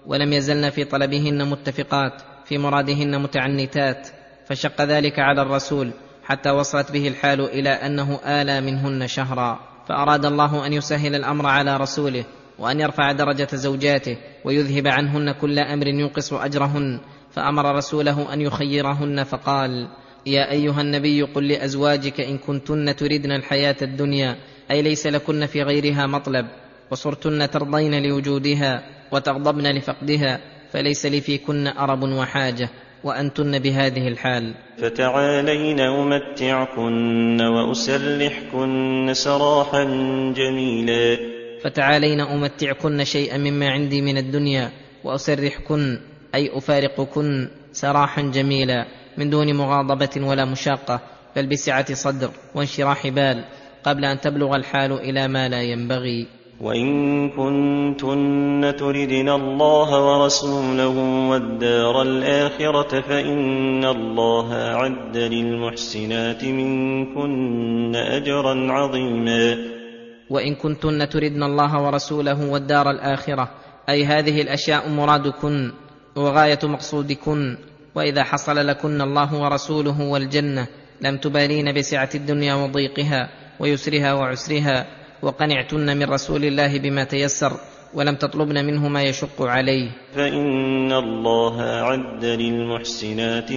ولم يزلن في طلبهن متفقات، في مرادهن متعنتات، فشق ذلك على الرسول حتى وصلت به الحال إلى أنه آلى منهن شهرا. فأراد الله أن يسهل الأمر على رسوله، وأن يرفع درجة زوجاته، ويذهب عنهن كل أمر ينقص أجرهن، فأمر رسوله أن يخيرهن فقال: يا أيها النبي قل لأزواجك إن كنتن تردن الحياة الدنيا، أي ليس لكن في غيرها مطلب، وصرتن ترضين لوجودها وتغضبن لفقدها، فليس لي فيكن أرب وحاجة، وأنتن بهذه الحال، فتعالين أمتعكن وأسرحكن سراحا جميلا. فتعالين أمتعكن شيئا مما عندي من الدنيا، وأسرحكن أي أفارقكن سراحا جميلا، من دون مغاضبة ولا مشاقة، بل بسعة صدر وانشراح بال، قبل أن تبلغ الحال إلى ما لا ينبغي. وإن كنتن تردن الله ورسوله والدار الآخرة فإن الله أعد للمحسنات منكن أجرا عظيما. وإن كنتن تردن الله ورسوله والدار الآخرة، أي هذه الأشياء مرادكن وغاية مقصودكن، وإذا حصل لكن الله ورسوله والجنة لم تبالين بسعة الدنيا وضيقها ويسرها وعسرها، وقنعتن من رسول الله بما تيسر، ولم تطلبن منه ما يشق عليه، فإن الله أعد للمحسنات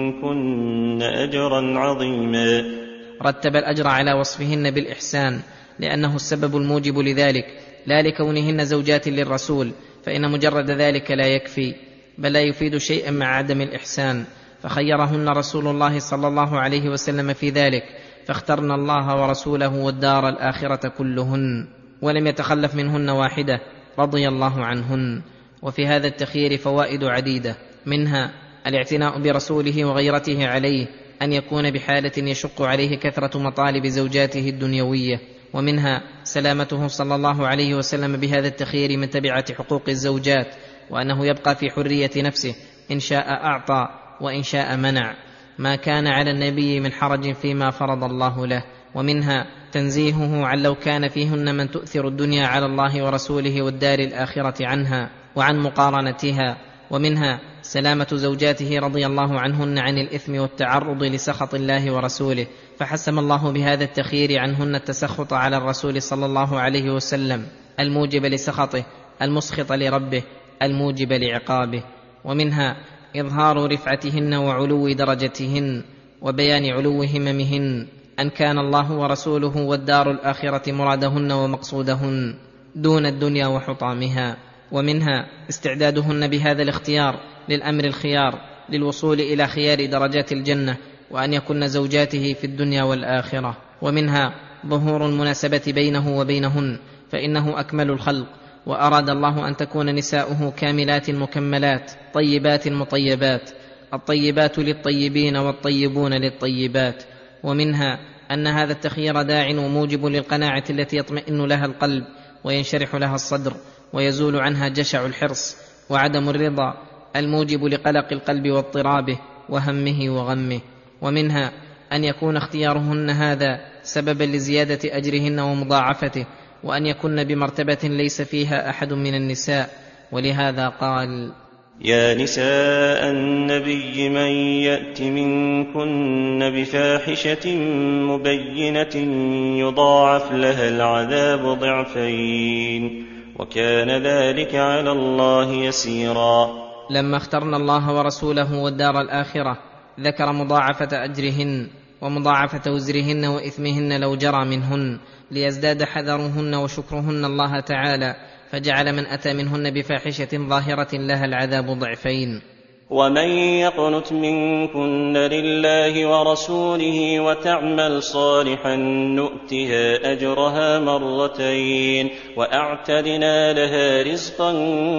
منكن أجرا عظيما. رتب الأجر على وصفهن بالإحسان، لأنه السبب الموجب لذلك، لا لكونهن زوجات للرسول، فإن مجرد ذلك لا يكفي، بل لا يفيد شيئا مع عدم الإحسان، فخيرهن رسول الله صلى الله عليه وسلم في ذلك، فاخترن الله ورسوله والدار الآخرة كلهن، ولم يتخلف منهن واحدة، رضي الله عنهن. وفي هذا التخيير فوائد عديدة، منها الاعتناء برسوله وغيرته عليه، أن يكون بحالة يشق عليه كثرة مطالب زوجاته الدنيوية، ومنها سلامته صلى الله عليه وسلم بهذا التخيير من تبعة حقوق الزوجات، وأنه يبقى في حرية نفسه، إن شاء أعطى وإن شاء منع، ما كان على النبي من حرج فيما فرض الله له. ومنها تنزيهه عن لو كان فيهن من تؤثر الدنيا على الله ورسوله والدار الآخرة عنها وعن مقارنتها. ومنها سلامة زوجاته رضي الله عنهن عن الإثم والتعرض لسخط الله ورسوله، فحسم الله بهذا التخيير عنهن التسخط على الرسول صلى الله عليه وسلم، الموجب لسخطه، المسخط لربه، الموجب لعقابه. ومنها إظهار رفعتهن وعلو درجتهن، وبيان علو هممهن، أن كان الله ورسوله والدار الآخرة مرادهن ومقصودهن دون الدنيا وحطامها. ومنها استعدادهن بهذا الاختيار للأمر الخيار، للوصول إلى خيار درجات الجنة، وأن يكن زوجاته في الدنيا والآخرة. ومنها ظهور المناسبة بينه وبينهن، فإنه أكمل الخلق، وأراد الله أن تكون نساؤه كاملات مكملات طيبات مطيبات، الطيبات للطيبين والطيبون للطيبات. ومنها أن هذا التخيير داع وموجب للقناعة التي يطمئن لها القلب وينشرح لها الصدر، ويزول عنها جشع الحرص وعدم الرضا، الموجب لقلق القلب واضطرابه وهمه وغمه. ومنها أن يكون اختيارهن هذا سببا لزيادة أجرهن ومضاعفته، وأن يكن بمرتبة ليس فيها أحد من النساء، ولهذا قال: يا نساء النبي من يأت منكن بفاحشة مبينة يضاعف لها العذاب ضعفين، وكان ذلك على الله يسيرا. لما اخترنا الله ورسوله والدار الآخرة ذكر مضاعفة أجرهن ومضاعفة وزرهن وإثمهن لو جرى منهن، ليزداد حذرهن وشكرهن الله تعالى، فجعل من أتى منهن بفاحشة ظاهرة لها العذاب ضعفين. ومن يقنت منكن لله ورسوله وتعمل صالحا نؤتها أجرها مرتين وأعتدنا لها رزقا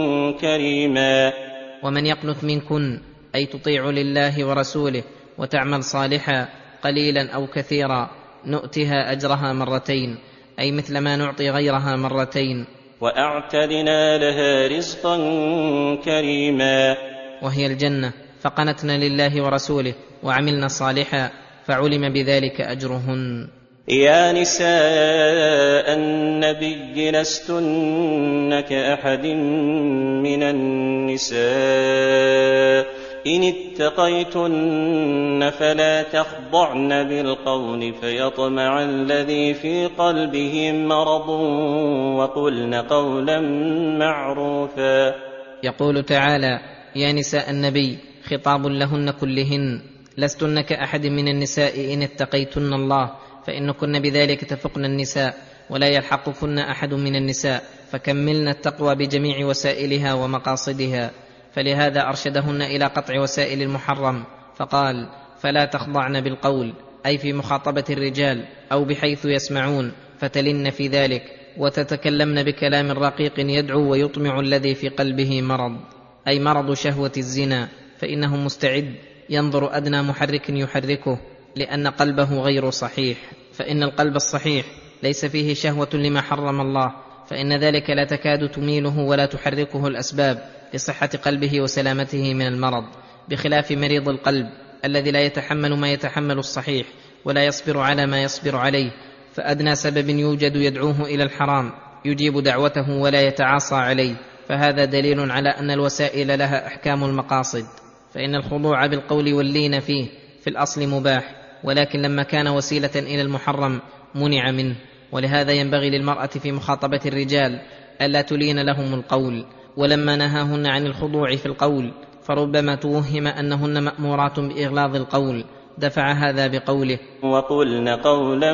كريما. ومن يقنت منكن أي تطيع لله ورسوله وتعمل صالحا قليلا أو كثيرا نؤتها أجرها مرتين، أي مثل ما نعطي غيرها مرتين. وأعتدنا لها رزقا كريما، وهي الجنة، فقنتنا لله ورسوله وعملنا صالحا، فعلم بذلك أجرهن. يا نساء النبي لستن كأحد من النساء إن اتقيتن فلا تخضعن بالقول فيطمع الذي في قلبه مرض وقلن قولا معروفا. يقول تعالى: يا نساء النبي، خطاب لهن كلهن، لستن كأحد من النساء إن اتقيتن الله، فإنكن بذلك تفقن النساء ولا يلحقكن أحد من النساء، فكملن التقوى بجميع وسائلها ومقاصدها. فلهذا أرشدهن إلى قطع وسائل المحرم، فقال: فلا تخضعن بالقول، أي في مخاطبة الرجال أو بحيث يسمعون، فتلن في ذلك وتتكلمن بكلام رقيق يدعو ويطمع الذي في قلبه مرض، أي مرض شهوة الزنا، فإنه مستعد ينظر أدنى محرك يحركه، لأن قلبه غير صحيح. فإن القلب الصحيح ليس فيه شهوة لما حرم الله، فإن ذلك لا تكاد تميله ولا تحركه الأسباب لصحة قلبه وسلامته من المرض، بخلاف مريض القلب الذي لا يتحمل ما يتحمل الصحيح ولا يصبر على ما يصبر عليه، فأدنى سبب يوجد يدعوه إلى الحرام يجيب دعوته ولا يتعاصى عليه. فهذا دليل على أن الوسائل لها أحكام المقاصد، فإن الخضوع بالقول واللين فيه في الأصل مباح، ولكن لما كان وسيلة إلى المحرم منع منه. ولهذا ينبغي للمرأة في مخاطبة الرجال ألا تلين لهم القول، ولما نهاهن عن الخضوع في القول فربما توهم أنهن مأمورات بإغلاظ القول، دفع هذا بقوله: وقلن قولا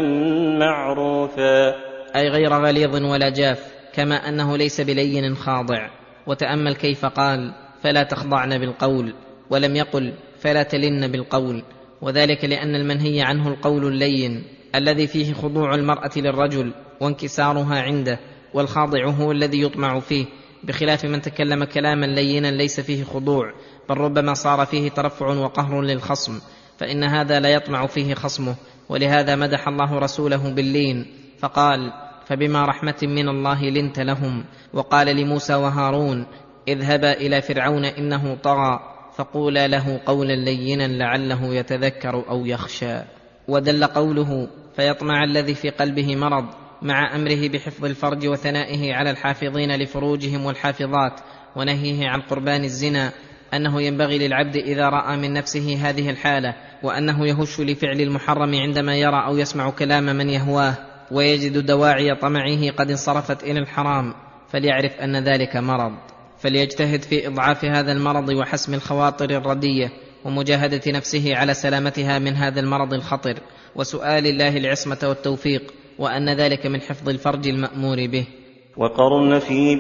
معروفا، أي غير غليظ ولا جاف، كما أنه ليس بلين خاضع. وتأمل كيف قال: فلا تخضعن بالقول، ولم يقل فلا تلن بالقول، وذلك لأن المنهي عنه القول اللين الذي فيه خضوع المرأة للرجل وانكسارها عنده، والخاضع هو الذي يطمع فيه، بخلاف من تكلم كلاما لينا ليس فيه خضوع، بل ربما صار فيه ترفع وقهر للخصم، فإن هذا لا يطمع فيه خصمه. ولهذا مدح الله رسوله باللين، فقال: فبما رحمة من الله لنت لهم. وقال لموسى وهارون: اذهبا إلى فرعون إنه طغى فقولا له قولا لينا لعله يتذكر أو يخشى. ودل قوله: فيطمع الذي في قلبه مرض، مع أمره بحفظ الفرج وثنائه على الحافظين لفروجهم والحافظات، ونهيه عن قربان الزنا، أنه ينبغي للعبد إذا رأى من نفسه هذه الحالة وأنه يهش لفعل المحرم عندما يرى أو يسمع كلام من يهواه ويجد دواعي طمعه قد انصرفت إلى الحرام، فليعرف أن ذلك مرض، فليجتهد في إضعاف هذا المرض وحسم الخواطر الردية ومجاهدة نفسه على سلامتها من هذا المرض الخطر، وسؤال الله العصمة والتوفيق، وأن ذلك من حفظ الفرج المأمور به. وقرن في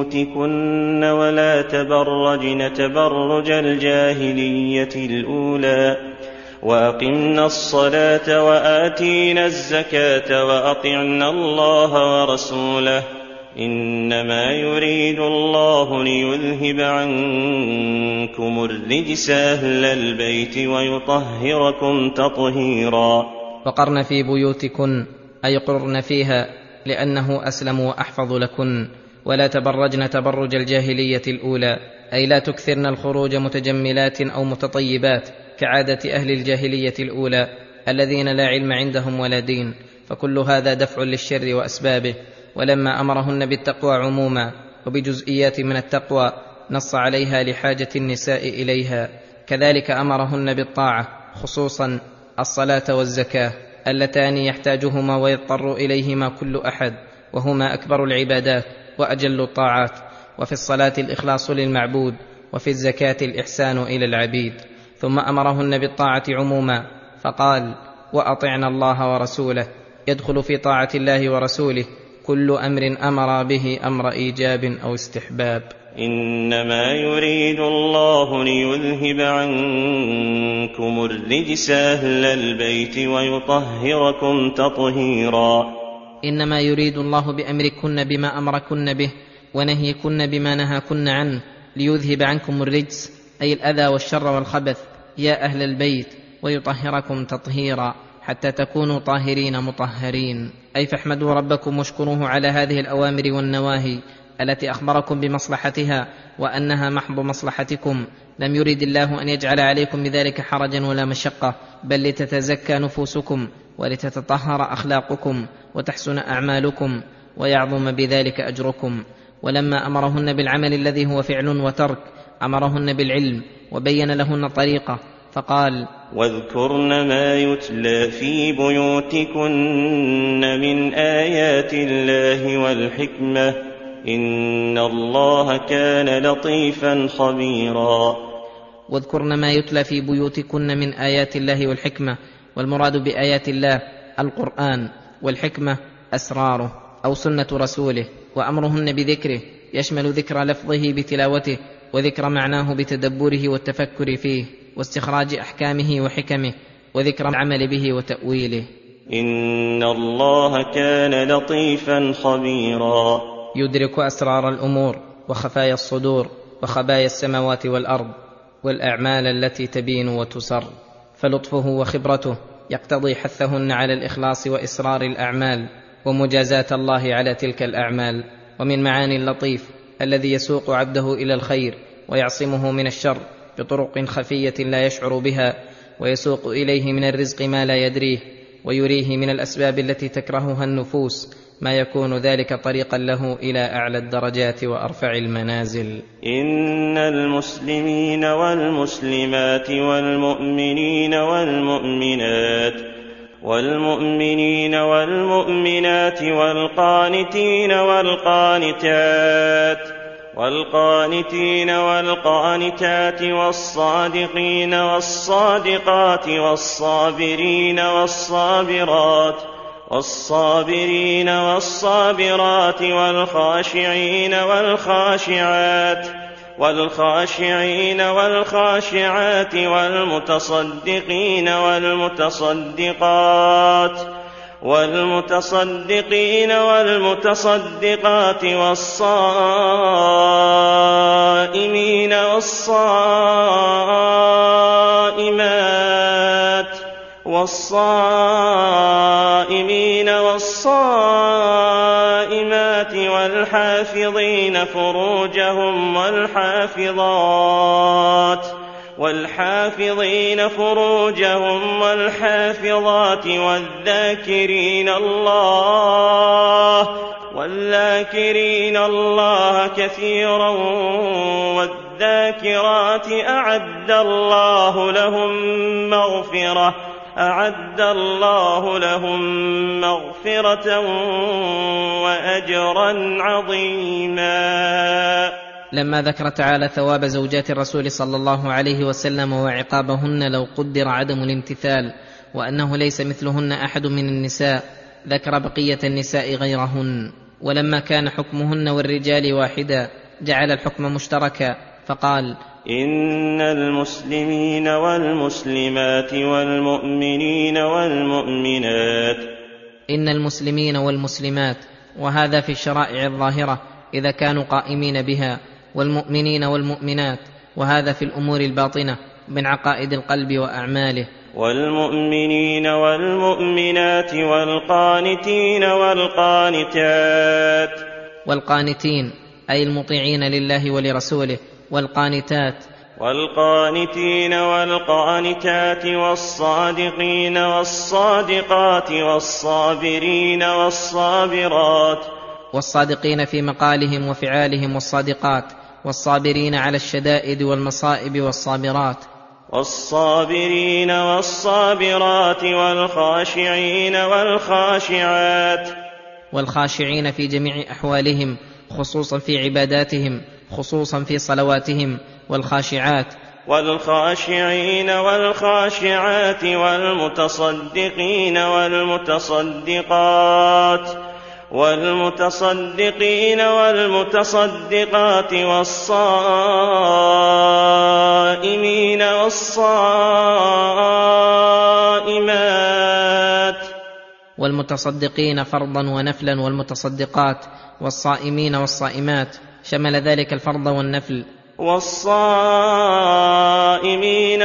بيوتكن ولا تبرجن تبرج الجاهلية الأولى وأقمنا الصلاة وآتينا الزكاة وأطعنا الله ورسوله إنما يريد الله ليذهب عنكم الرجس أهل البيت ويطهركم تطهيرا. وقرن في بيوتكن، أي قرن فيها، لأنه أسلم وأحفظ لكن. ولا تبرجن تبرج الجاهلية الأولى، أي لا تكثرن الخروج متجملات أو متطيبات كعادة أهل الجاهلية الأولى الذين لا علم عندهم ولا دين، فكل هذا دفع للشر وأسبابه. ولما أمرهن بالتقوى عموما وبجزئيات من التقوى نص عليها لحاجة النساء إليها، كذلك أمرهن بالطاعة، خصوصا الصلاة والزكاة اللتان يحتاجهما ويضطر إليهما كل أحد، وهما أكبر العبادات وأجل الطاعات. وفي الصلاة الإخلاص للمعبود، وفي الزكاة الإحسان إلى العبيد. ثم أمرهن بالطاعة عموما فقال: وأطعنا الله ورسوله، يدخل في طاعة الله ورسوله كل أمر أمر به أمر إيجاب أو استحباب. إنما يريد الله ليذهب عنكم الرجس أهل البيت ويطهركم تطهيرا. إنما يريد الله بأمركن بما أمركن به ونهيكن بما نهاكن عنه ليذهب عنكم الرجس، أي الأذى والشر والخبث، يا أهل البيت، ويطهركم تطهيرا، حتى تكونوا طاهرين مطهرين. أي فاحمدوا ربكم واشكروه على هذه الأوامر والنواهي التي أخبركم بمصلحتها وأنها محض مصلحتكم. لم يرد الله أن يجعل عليكم بذلك حرجا ولا مشقة، بل لتتزكى نفوسكم ولتتطهر أخلاقكم وتحسن أعمالكم ويعظم بذلك أجركم. ولما أمرهن بالعمل الذي هو فعل وترك أمرهن بالعلم وبين لهن طريقة فقال: واذكرن ما يتلى في بيوتكن من آيات الله والحكمة إن الله كان لطيفا خبيرا. واذكرن ما يتلى في بيوتكن من آيات الله والحكمة، والمراد بآيات الله القرآن، والحكمة أسراره أو سنة رسوله. وأمرهن بذكره يشمل ذكر لفظه بتلاوته، وذكر معناه بتدبره والتفكر فيه، واستخراج أحكامه وحكمه، وذكر العمل به وتأويله. إن الله كان لطيفا خبيرا. يدرك أسرار الأمور وخفايا الصدور وخبايا السماوات والأرض والأعمال التي تبين وتسر، فلطفه وخبرته يقتضي حثهن على الإخلاص وإسرار الأعمال ومجازاة الله على تلك الأعمال. ومن معاني اللطيف الذي يسوق عبده إلى الخير ويعصمه من الشر بطرق خفية لا يشعر بها، ويسوق إليه من الرزق ما لا يدريه، ويريه من الأسباب التي تكرهها النفوس ما يكون ذلك طريقا له إلى أعلى الدرجات وأرفع المنازل. إن المسلمين والمسلمات والمؤمنين والمؤمنات والقانتين والقانتات والصادقين والصادقات والصابرين والصابرات والخاشعين والخاشعات والمتصدقين والمتصدقات والصائمين والصائمات والحافظين فروجهم والحافظات والذاكرين الله كثيرا والذاكرات أعد الله لهم مغفرة وأجرا عظيما. لما ذكر تعالى ثواب زوجات الرسول صلى الله عليه وسلم وعقابهن لو قدر عدم الامتثال، وأنه ليس مثلهن أحد من النساء، ذكر بقية النساء غيرهن. ولما كان حكمهن والرجال واحدا جعل الحكم مشتركا فقال: إن المسلمين والمسلمات والمؤمنين والمسلمات، وهذا في الشرائع الظاهرة إذا كانوا قائمين بها، والمؤمنين والمؤمنات، وهذا في الأمور الباطنة من عقائد القلب وأعماله. والمؤمنين والمؤمنات والقانتين أي المطيعين لله ولرسوله، والقانتين والقانتات والصادقين والصادقات والصادقين في مقالهم وفعالهم والصادقات، والصابرين على الشدائد والمصائب والصابرين والصابرات والخاشعين في جميع أحوالهم، خصوصا في عباداتهم، خصوصا في صلواتهم، والخاشعين والخاشعات والمتصدقين والمتصدقات والصائمين والمتصدقين فرضا ونفلا، والمتصدقات والصائمين والصائمات شمل ذلك الفرض والنفل، والصائمين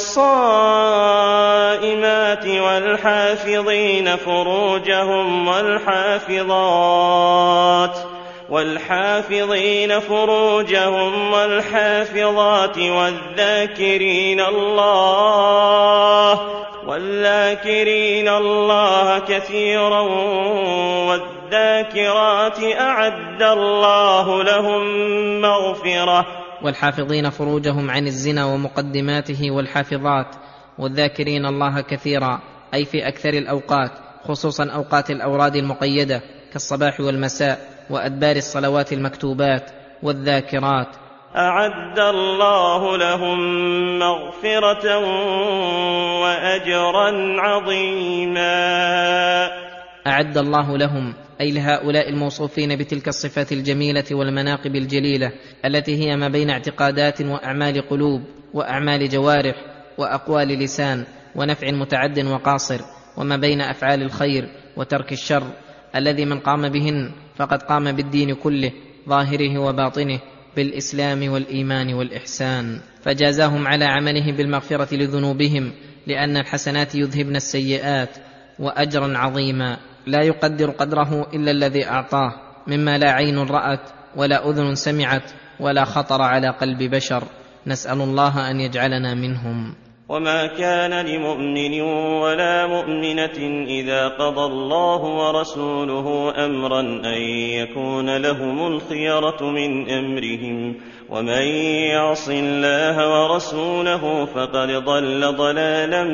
والصائمات والحافظين فروجهم والحافظين فروجهم والحافظات والذاكرين الله كثيرا والذاكرات أعد الله لهم مغفرة. والحافظين فروجهم عن الزنا ومقدماته والحافظات، والذاكرين الله كثيرا أي في أكثر الأوقات، خصوصا أوقات الأوراد المقيدة كالصباح والمساء وأدبار الصلوات المكتوبات. والذاكرات أعد الله لهم مغفرة وأجرا عظيما. أعد الله لهم أي لهؤلاء الموصوفين بتلك الصفات الجميلة والمناقب الجليلة التي هي ما بين اعتقادات وأعمال قلوب وأعمال جوارح وأقوال لسان ونفع متعد وقاصر، وما بين أفعال الخير وترك الشر، الذي من قام بهن فقد قام بالدين كله ظاهره وباطنه، بالإسلام والإيمان والإحسان، فجازاهم على عمله بالمغفرة لذنوبهم، لأن الحسنات يذهبن السيئات، وأجرا عظيما لا يقدر قدره إلا الذي أعطاه، مما لا عين رأت ولا أذن سمعت ولا خطر على قلب بشر. نسأل الله أن يجعلنا منهم. وما كان لمؤمن ولا مؤمنة إذا قضى الله ورسوله أمرا أن يكون لهم الخيرة من أمرهم، ومن يعص الله ورسوله فقد ضل ضلالا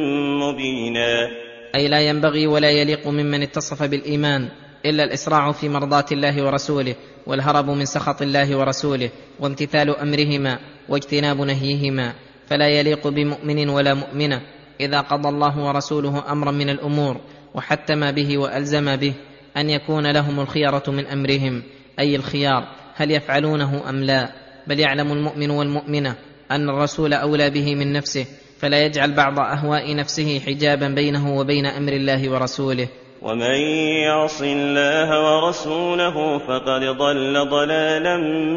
مبينا. أي لا ينبغي ولا يليق ممن اتصف بالإيمان إلا الإسراع في مرضاة الله ورسوله، والهرب من سخط الله ورسوله، وامتثال أمرهما واجتناب نهيهما. فلا يليق بمؤمن ولا مؤمنة إذا قضى الله ورسوله أمرا من الأمور وحتم به وألزم به أن يكون لهم الخيرة من أمرهم، أي الخيار هل يفعلونه أم لا، بل يعلم المؤمن والمؤمنة أن الرسول أولى به من نفسه، فلا يجعل بعض أهواء نفسه حجابا بينه وبين أمر الله ورسوله. ومن يعص الله ورسوله فقد ضل ضلالا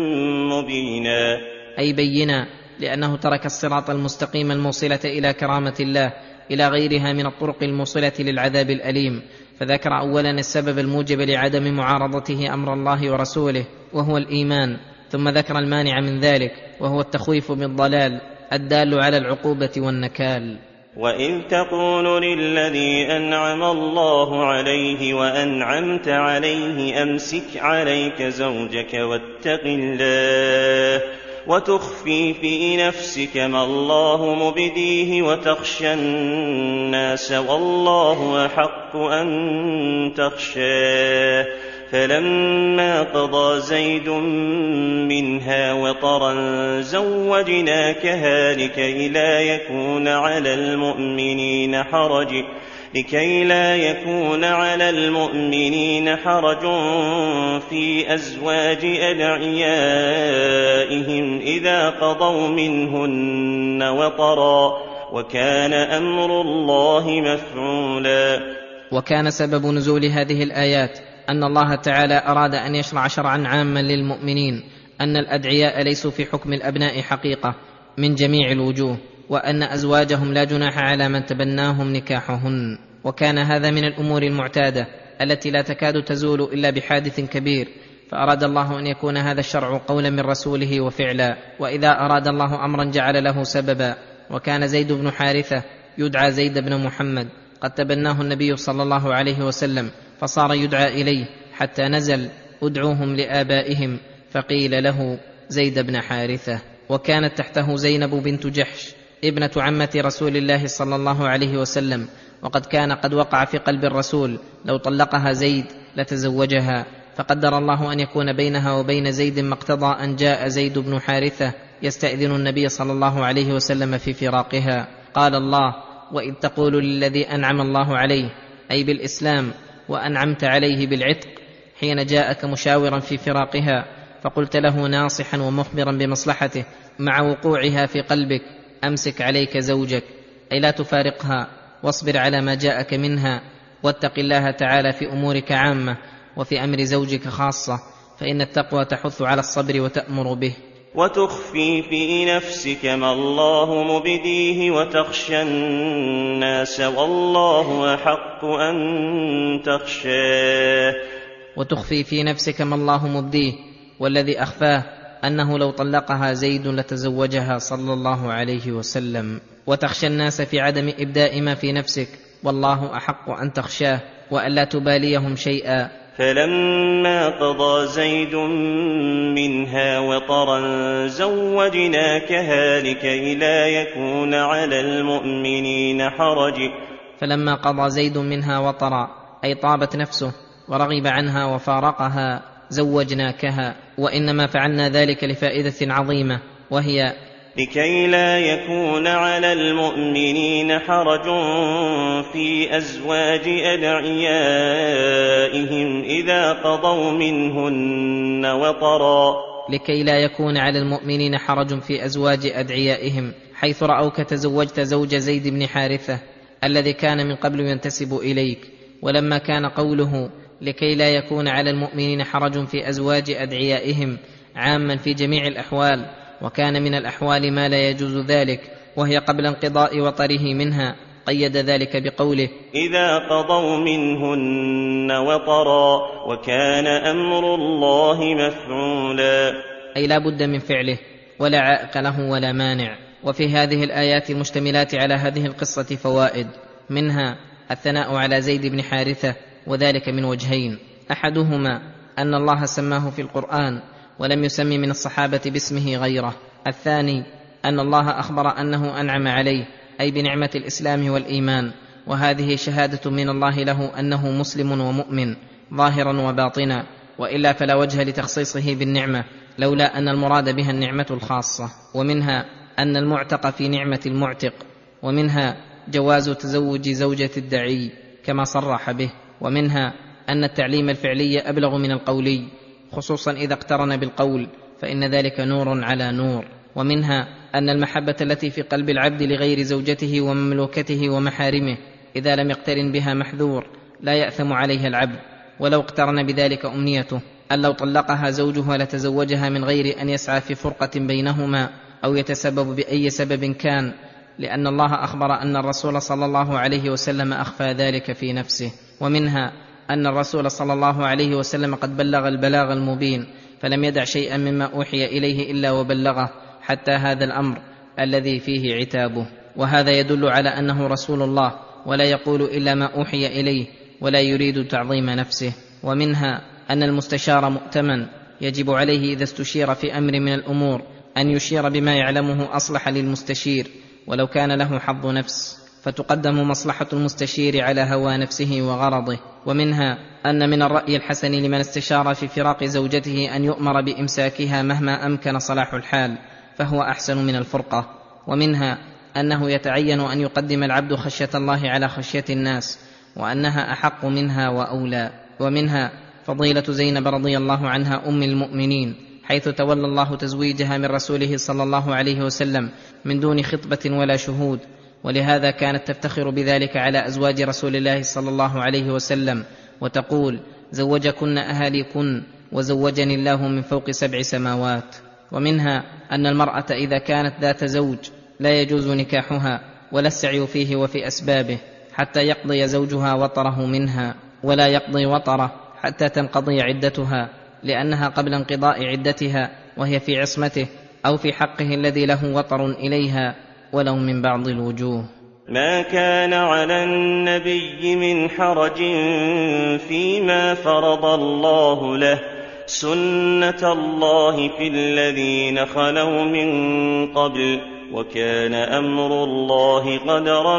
مبينا. أي بينا، لأنه ترك الصراط المستقيم الموصلة إلى كرامة الله إلى غيرها من الطرق الموصلة للعذاب الأليم، فذكر أولا السبب الموجب لعدم معارضته أمر الله ورسوله وهو الإيمان، ثم ذكر المانع من ذلك وهو التخويف بالضلال الدال على العقوبة والنكال. وإذ تقول للذي أنعم الله عليه وأنعمت عليه أمسك عليك زوجك واتق الله وتخفي في نفسك ما الله مبديه وتخشى الناس والله أحق أن تخشاه، فلما قضى زيد منها وطرا زوجناكها لكي لا يكون على المؤمنين حرج في أزواج أدعيائهم إذا قضوا منهن وطرا، وكان أمر الله مفعولا. وكان سبب نزول هذه الآيات أن الله تعالى أراد أن يشرع شرعا عاما للمؤمنين أن الأدعياء ليسوا في حكم الأبناء حقيقة من جميع الوجوه، وأن أزواجهم لا جناح على من تبناهم نكاحهن. وكان هذا من الأمور المعتادة التي لا تكاد تزول إلا بحادث كبير، فأراد الله أن يكون هذا الشرع قولا من رسوله وفعلا، وإذا أراد الله أمرا جعل له سببا. وكان زيد بن حارثة يدعى زيد بن محمد، قد تبناه النبي صلى الله عليه وسلم، فصار يدعى إليه حتى نزل ادعوهم لآبائهم، فقيل له زيد بن حارثة. وكانت تحته زينب بنت جحش ابنة عمة رسول الله صلى الله عليه وسلم، وقد كان قد وقع في قلب الرسول لو طلقها زيد لتزوجها، فقدر الله أن يكون بينها وبين زيد ما اقتضى أن جاء زيد بن حارثة يستأذن النبي صلى الله عليه وسلم في فراقها. قال الله: وإذ تقول للذي أنعم الله عليه، أي بالإسلام، وأنعمت عليه بالعتق، حين جاءك مشاورا في فراقها فقلت له ناصحا ومخبرا بمصلحته مع وقوعها في قلبك: أمسك عليك زوجك، أي لا تفارقها، واصبر على ما جاءك منها، واتق الله تعالى في أمورك عامة وفي أمر زوجك خاصة، فإن التقوى تحث على الصبر وتأمر به. وتخفي في نفسك ما الله مبديه وتخشى الناس والله أحق أن تخشاه، وتخفي في نفسك ما الله مبديه، والذي أخفاه أنه لو طلقها زيد لتزوجها صلى الله عليه وسلم. وتخشى الناس في عدم إبداء ما في نفسك، والله أحق أن تخشاه وألا تباليهم شيئا. فلما قضى زيد منها وطرا زوجناكها لكي لا يكون على المؤمنين حرج. فلما قضى زيد منها وطرا أي طابت نفسه ورغب عنها وفارقها زوجناكها، وإنما فعلنا ذلك لفائدة عظيمة، وهي لكي لا يكون على المؤمنين حرج في أزواج أدعيائهم إذا قضوا منهن وطرا. لكي لا يكون على المؤمنين حرج في أزواج أدعيائهم، حيث رأوك تزوجت زوج زيد بن حارثة الذي كان من قبل ينتسب إليك. ولما كان قوله لكي لا يكون على المؤمنين حرج في أزواج أدعيائهم عاما في جميع الأحوال، وكان من الأحوال ما لا يجوز ذلك وهي قبل انقضاء وطره منها، قيد ذلك بقوله إذا قضوا منهن وطرا وكان أمر الله مفعولا، أي لا بد من فعله ولا عائق له ولا مانع. وفي هذه الآيات المشتملات على هذه القصة فوائد، منها الثناء على زيد بن حارثة، وذلك من وجهين: أحدهما أن الله سماه في القرآن ولم يسم من الصحابة باسمه غيره. الثاني أن الله أخبر أنه أنعم عليه، أي بنعمة الإسلام والإيمان، وهذه شهادة من الله له أنه مسلم ومؤمن ظاهرا وباطنا، وإلا فلا وجه لتخصيصه بالنعمة لولا أن المراد بها النعمة الخاصة. ومنها أن المعتق في نعمة المعتق، ومنها جواز تزوج زوجة الدعي كما صرح به. ومنها أن التعليم الفعلي أبلغ من القولي، خصوصا إذا اقترن بالقول، فإن ذلك نور على نور. ومنها أن المحبة التي في قلب العبد لغير زوجته ومملوكته ومحارمه إذا لم يقترن بها محذور لا يأثم عليها العبد، ولو اقترن بذلك أمنيته أن لو طلقها زوجها لتزوجها من غير أن يسعى في فرقة بينهما أو يتسبب بأي سبب كان، لأن الله أخبر أن الرسول صلى الله عليه وسلم أخفى ذلك في نفسه. ومنها أن الرسول صلى الله عليه وسلم قد بلغ البلاغ المبين، فلم يدع شيئا مما أوحي إليه إلا وبلغه، حتى هذا الأمر الذي فيه عتابه. وهذا يدل على أنه رسول الله ولا يقول إلا ما أوحي إليه ولا يريد تعظيم نفسه. ومنها أن المستشار مؤتمن، يجب عليه إذا استشير في أمر من الأمور أن يشير بما يعلمه أصلح للمستشير ولو كان له حظ نفس، فتقدم مصلحة المستشير على هوى نفسه وغرضه. ومنها أن من الرأي الحسن لمن استشار في فراق زوجته أن يؤمر بإمساكها مهما أمكن صلاح الحال، فهو أحسن من الفرقة. ومنها أنه يتعين أن يقدم العبد خشية الله على خشية الناس، وأنها أحق منها وأولى. ومنها فضيلة زينب رضي الله عنها أم المؤمنين، حيث تولى الله تزويجها من رسوله صلى الله عليه وسلم من دون خطبة ولا شهود، ولهذا كانت تفتخر بذلك على أزواج رسول الله صلى الله عليه وسلم، وتقول: زوجكن أهاليكن وزوجني الله من فوق 7 سماوات. ومنها أن المرأة إذا كانت ذات زوج لا يجوز نكاحها ولا السعي فيه وفي أسبابه حتى يقضي زوجها وطره منها، ولا يقضي وطره حتى تنقضي عدتها، لأنها قبل انقضاء عدتها وهي في عصمته أو في حقه الذي له وطر إليها ولو من بعض الوجوه. ما كان على النبي من حرج فيما فرض الله له، سنة الله في الذين خلوا من قبل، وكان أمر الله قدرا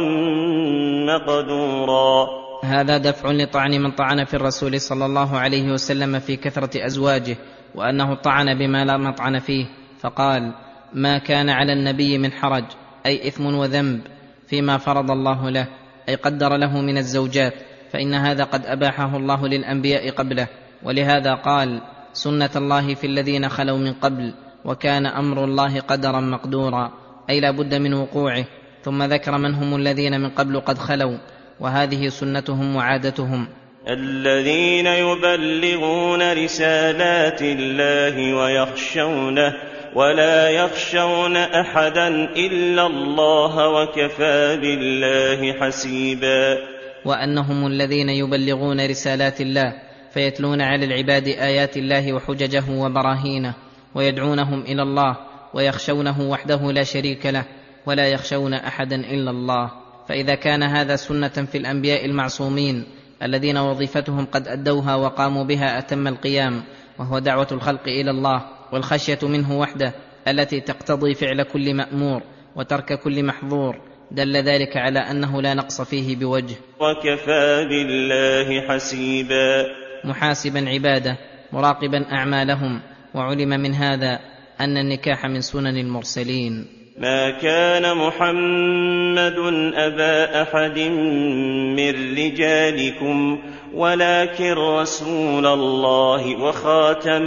مقدورا. هذا دفع لطعن من طعن في الرسول صلى الله عليه وسلم في كثرة أزواجه، وأنه طعن بما لا مطعن فيه، فقال: ما كان على النبي من حرج، أي إثم وذنب فيما فرض الله له، أي قدر له من الزوجات، فإن هذا قد أباحه الله للأنبياء قبله. ولهذا قال: سنة الله في الذين خلوا من قبل، وكان أمر الله قدرا مقدورا، أي لا بد من وقوعه. ثم ذكر من هم الذين من قبل قد خلوا، وهذه سنتهم وعادتهم: الذين يبلغون رسالات الله ويخشونه ولا يخشون أحدا إلا الله وكفى بالله حسيبا. وأنهم الذين يبلغون رسالات الله، فيتلون على العباد آيات الله وحججه وبراهينه، ويدعونهم إلى الله، ويخشونه وحده لا شريك له، ولا يخشون أحدا إلا الله. فإذا كان هذا سنة في الأنبياء المعصومين الذين وظيفتهم قد أدوها وقاموا بها أتم القيام، وهو دعوة الخلق إلى الله والخشية منه وحده التي تقتضي فعل كل مأمور وترك كل محظور، دل ذلك على أنه لا نقص فيه بوجه. وكفى بالله حسيبا، محاسبا عباده مراقبا أعمالهم. وعلم من هذا أن النكاح من سنن المرسلين. ما كان محمد أبا أحد من رجالكم ولكن رسول الله وخاتم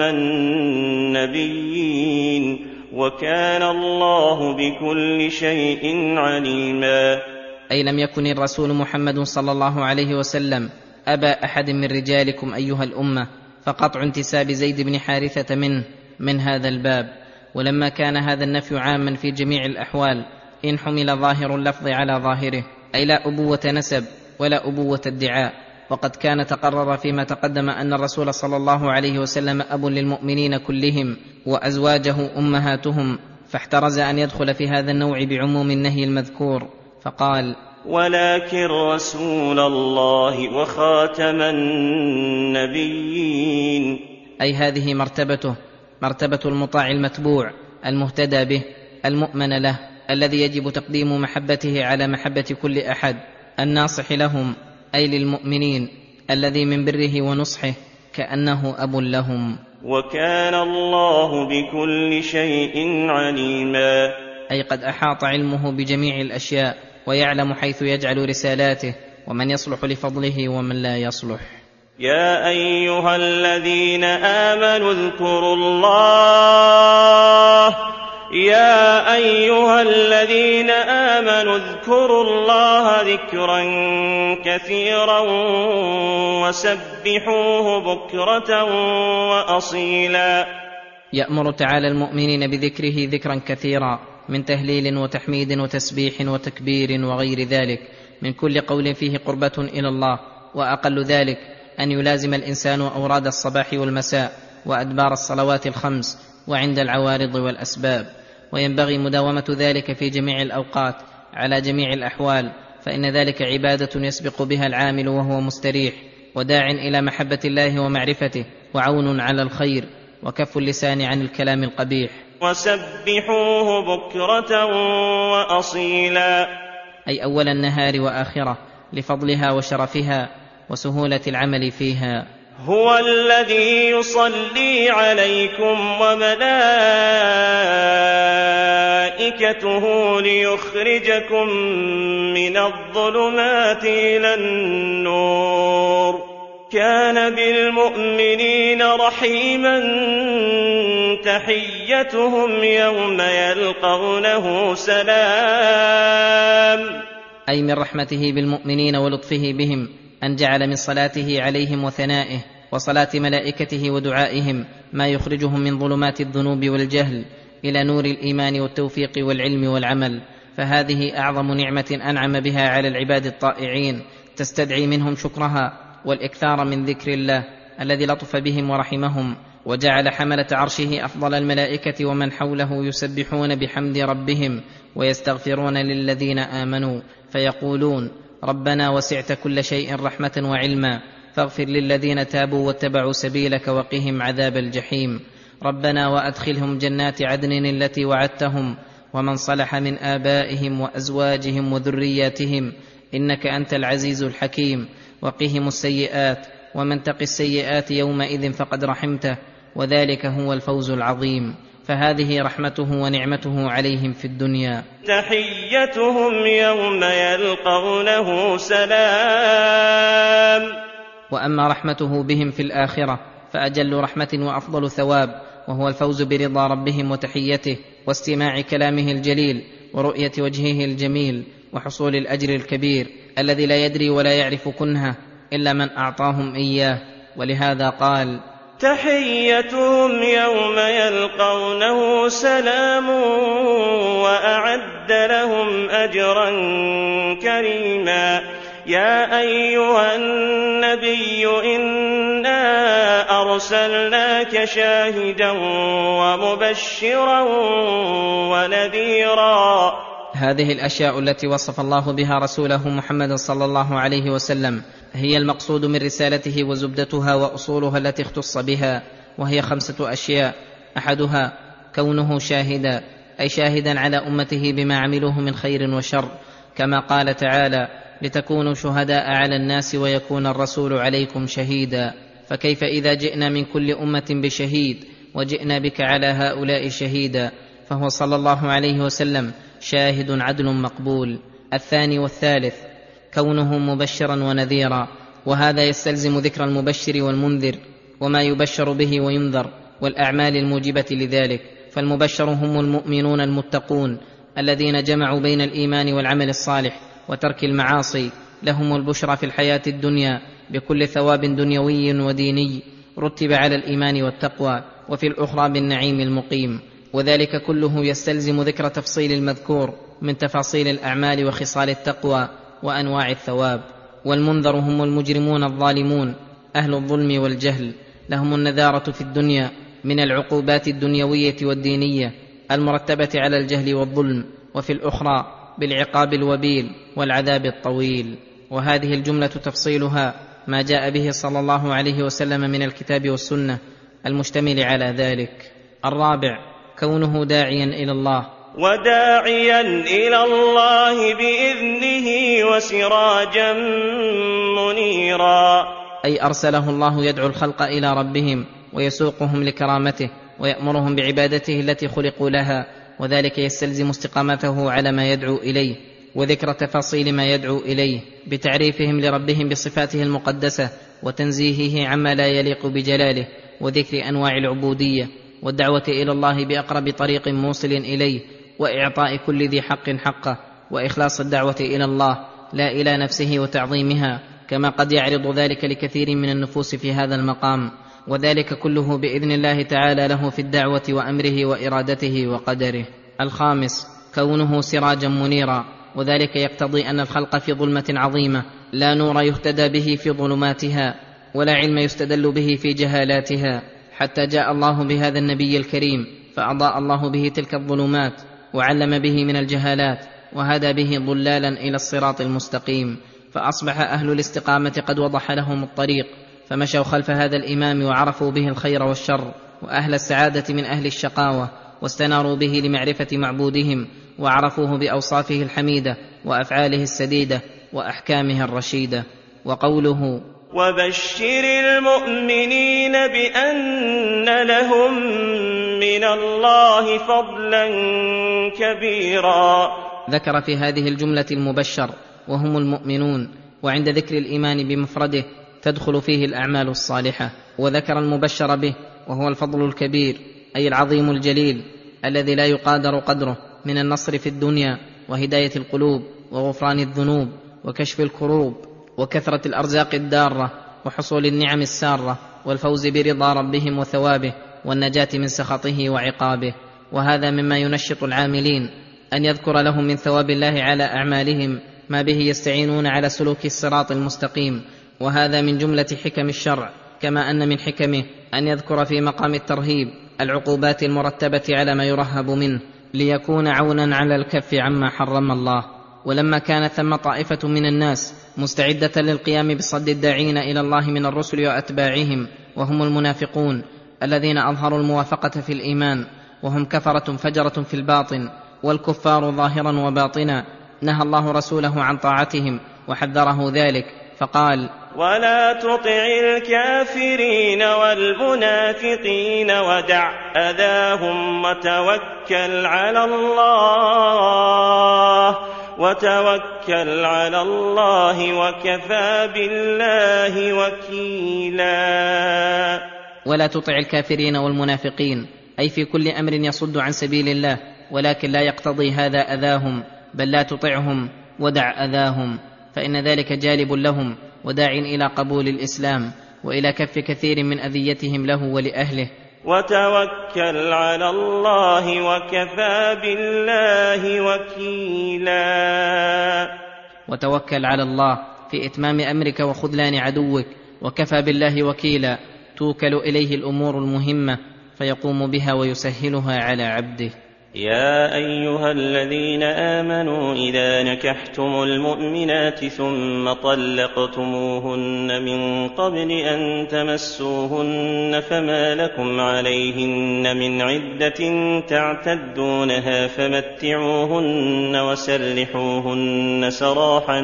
النبيين، وكان الله بكل شيء عليما. أي لم يكن الرسول محمد صلى الله عليه وسلم أبا أحد من رجالكم أيها الأمة، فقطع انتساب زيد بن حارثة منه من هذا الباب. ولما كان هذا النفي عاما في جميع الأحوال إن حمل ظاهر اللفظ على ظاهره، أي لا أبوة نسب ولا أبوة ادعاء. وقد كان تقرر فيما تقدم أن الرسول صلى الله عليه وسلم أب للمؤمنين كلهم وأزواجه أمهاتهم، فاحترز أن يدخل في هذا النوع بعموم النهي المذكور، فقال: ولكن رسول الله وخاتم النبيين. أي هذه مرتبته، مرتبة المطاع المتبوع المهتدى به المؤمن له، الذي يجب تقديم محبته على محبة كل أحد، الناصح لهم أي للمؤمنين، الذي من بره ونصحه كأنه أب لهم. وكان الله بكل شيء عليما، أي قد أحاط علمه بجميع الأشياء، ويعلم حيث يجعل رسالاته ومن يصلح لفضله ومن لا يصلح. يا أيها الذين آمنوا اذكروا الله، يا أيها الذين آمنوا اذكروا الله ذكرا كثيرا وسبحوه بكرة وأصيلا. يأمر تعالى المؤمنين بذكره ذكرا كثيرا من تهليل وتحميد وتسبيح وتكبير وغير ذلك، من كل قول فيه قربة إلى الله. وأقل ذلك أن يلازم الإنسان أوراد الصباح والمساء وأدبار الصلوات الخمس وعند العوارض والأسباب، وينبغي مداومة ذلك في جميع الأوقات على جميع الأحوال، فإن ذلك عبادة يسبق بها العامل وهو مستريح، وداع إلى محبة الله ومعرفته، وعون على الخير، وكف اللسان عن الكلام القبيح. وسبحوه بكرة وأصيلا، أي أول النهار وآخرة، لفضلها وشرفها وسهولة العمل فيها. هو الذي يصلي عليكم وملائكته ليخرجكم من الظلمات إلى النور، كان بالمؤمنين رحيما. تحيتهم يوم يلقونه سلام. أي من رحمته بالمؤمنين ولطفه بهم أن جعل من صلاته عليهم وثنائه وصلاة ملائكته ودعائهم ما يخرجهم من ظلمات الذنوب والجهل إلى نور الإيمان والتوفيق والعلم والعمل. فهذه أعظم نعمة أنعم بها على العباد الطائعين، تستدعي منهم شكرها والإكثار من ذكر الله الذي لطف بهم ورحمهم، وجعل حملة عرشه أفضل الملائكة ومن حوله يسبحون بحمد ربهم ويستغفرون للذين آمنوا، فيقولون: ربنا وسعت كل شيء رحمة وعلما، فاغفر للذين تابوا واتبعوا سبيلك وقهم عذاب الجحيم. ربنا وأدخلهم جنات عدن التي وعدتهم ومن صلح من آبائهم وأزواجهم وذرياتهم، إنك أنت العزيز الحكيم. وقهم السيئات، ومن تق السيئات يومئذ فقد رحمته، وذلك هو الفوز العظيم. فهذه رحمته ونعمته عليهم في الدنيا. تحيتهم يوم يلقونه سلام. وأما رحمته بهم في الآخرة فأجل رحمة وأفضل ثواب، وهو الفوز برضا ربهم وتحيته واستماع كلامه الجليل ورؤية وجهه الجميل، وحصول الأجر الكبير الذي لا يدري ولا يعرف كنهه إلا من أعطاهم إياه. ولهذا قال: تحيتهم يوم يلقونه سلام وأعد لهم أجرا كريما. يا أيها النبي إنا أرسلناك شاهدا ومبشرا ونذيرا. هذه الأشياء التي وصف الله بها رسوله محمد صلى الله عليه وسلم هي المقصود من رسالته وزبدتها وأصولها التي اختص بها، وهي 5 أشياء. أحدها كونه شاهدا، أي شاهدا على أمته بما عملوه من خير وشر، كما قال تعالى: لتكونوا شهداء على الناس ويكون الرسول عليكم شهيدا. فكيف إذا جئنا من كل أمة بشهيد وجئنا بك على هؤلاء شهيدا؟ فهو صلى الله عليه وسلم شاهد عدل مقبول. الثاني والثالث كونه مبشرا ونذيرا، وهذا يستلزم ذكر المبشر والمنذر وما يبشر به وينذر والأعمال الموجبة لذلك. فالمبشر هم المؤمنون المتقون الذين جمعوا بين الإيمان والعمل الصالح وترك المعاصي، لهم البشرى في الحياة الدنيا بكل ثواب دنيوي وديني رتب على الإيمان والتقوى، وفي الأخرى بالنعيم المقيم. وذلك كله يستلزم ذكر تفصيل المذكور من تفاصيل الأعمال وخصال التقوى وأنواع الثواب. والمنذر هم المجرمون الظالمون أهل الظلم والجهل، لهم النذارة في الدنيا من العقوبات الدنيوية والدينية المرتبة على الجهل والظلم، وفي الأخرى بالعقاب الوبيل والعذاب الطويل. وهذه الجملة تفصيلها ما جاء به صلى الله عليه وسلم من الكتاب والسنة المشتمل على ذلك. الرابع كونه داعيا إلى الله، وداعيا إلى الله بإذنه وسراجا منيرا، أي أرسله الله يدعو الخلق إلى ربهم ويسوقهم لكرامته ويأمرهم بعبادته التي خلقوا لها، وذلك يستلزم استقامته على ما يدعو إليه وذكر تفاصيل ما يدعو إليه بتعريفهم لربهم بصفاته المقدسة وتنزيهه عما لا يليق بجلاله وذكر أنواع العبودية والدعوة إلى الله بأقرب طريق موصل إليه وإعطاء كل ذي حق حقه وإخلاص الدعوة إلى الله لا إلى نفسه وتعظيمها، كما قد يعرض ذلك لكثير من النفوس في هذا المقام، وذلك كله بإذن الله تعالى له في الدعوة وأمره وإرادته وقدره. الخامس كونه سراجا منيرا، وذلك يقتضي أن الخلق في ظلمة عظيمة لا نور يهتدى به في ظلماتها ولا علم يستدل به في جهالاتها، حتى جاء الله بهذا النبي الكريم فأضاء الله به تلك الظلمات وعلم به من الجهالات وهدى به ضلالا إلى الصراط المستقيم، فأصبح أهل الاستقامة قد وضح لهم الطريق فمشوا خلف هذا الإمام وعرفوا به الخير والشر، وأهل السعادة من أهل الشقاوة واستناروا به لمعرفة معبودهم وعرفوه بأوصافه الحميدة وأفعاله السديدة وأحكامه الرشيدة. وقوله وبشر المؤمنين بأن لهم من الله فضلا كبيرا، ذكر في هذه الجملة المبشر وهم المؤمنون، وعند ذكر الإيمان بمفرده تدخل فيه الأعمال الصالحة، وذكر المبشر به وهو الفضل الكبير أي العظيم الجليل الذي لا يقادر قدره من النصر في الدنيا وهداية القلوب وغفران الذنوب وكشف الكروب وكثرة الأرزاق الدارة وحصول النعم السارة والفوز برضا ربهم وثوابه والنجاة من سخطه وعقابه. وهذا مما ينشط العاملين أن يذكر لهم من ثواب الله على أعمالهم ما به يستعينون على سلوك الصراط المستقيم، وهذا من جملة حكم الشرع، كما أن من حكمه أن يذكر في مقام الترهيب العقوبات المرتبة على ما يرهب منه ليكون عونا على الكف عما حرم الله. ولما كان ثم طائفة من الناس مستعدة للقيام بصد الداعين إلى الله من الرسل وأتباعهم وهم المنافقون الذين أظهروا الموافقة في الإيمان وهم كفرة فجرة في الباطن والكفار ظاهرا وباطنا، نهى الله رسوله عن طاعتهم وحذره ذلك فقال ولا تطع الكافرين والمنافقين ودع أذاهم وتوكل على الله وكفى بالله وكيلا. ولا تطع الكافرين والمنافقين أي في كل أمر يصد عن سبيل الله، ولكن لا يقتضي هذا أذاهم، بل لا تطعهم ودع أذاهم، فإن ذلك جالب لهم وداع إلى قبول الإسلام وإلى كف كثير من أذيتهم له ولأهله. وتوكل على الله وكفى بالله وكيلا. وتوكل على الله في إتمام أمرك وخذلان عدوك، وكفى بالله وكيلا توكل إليه الأمور المهمة فيقوم بها ويسهلها على عبده. يا أيها الذين آمنوا إذا نكحتم المؤمنات ثم طلقتموهن من قبل أن تمسوهن فما لكم عليهن من عدة تعتدونها فمتعوهن وسرحوهن سراحا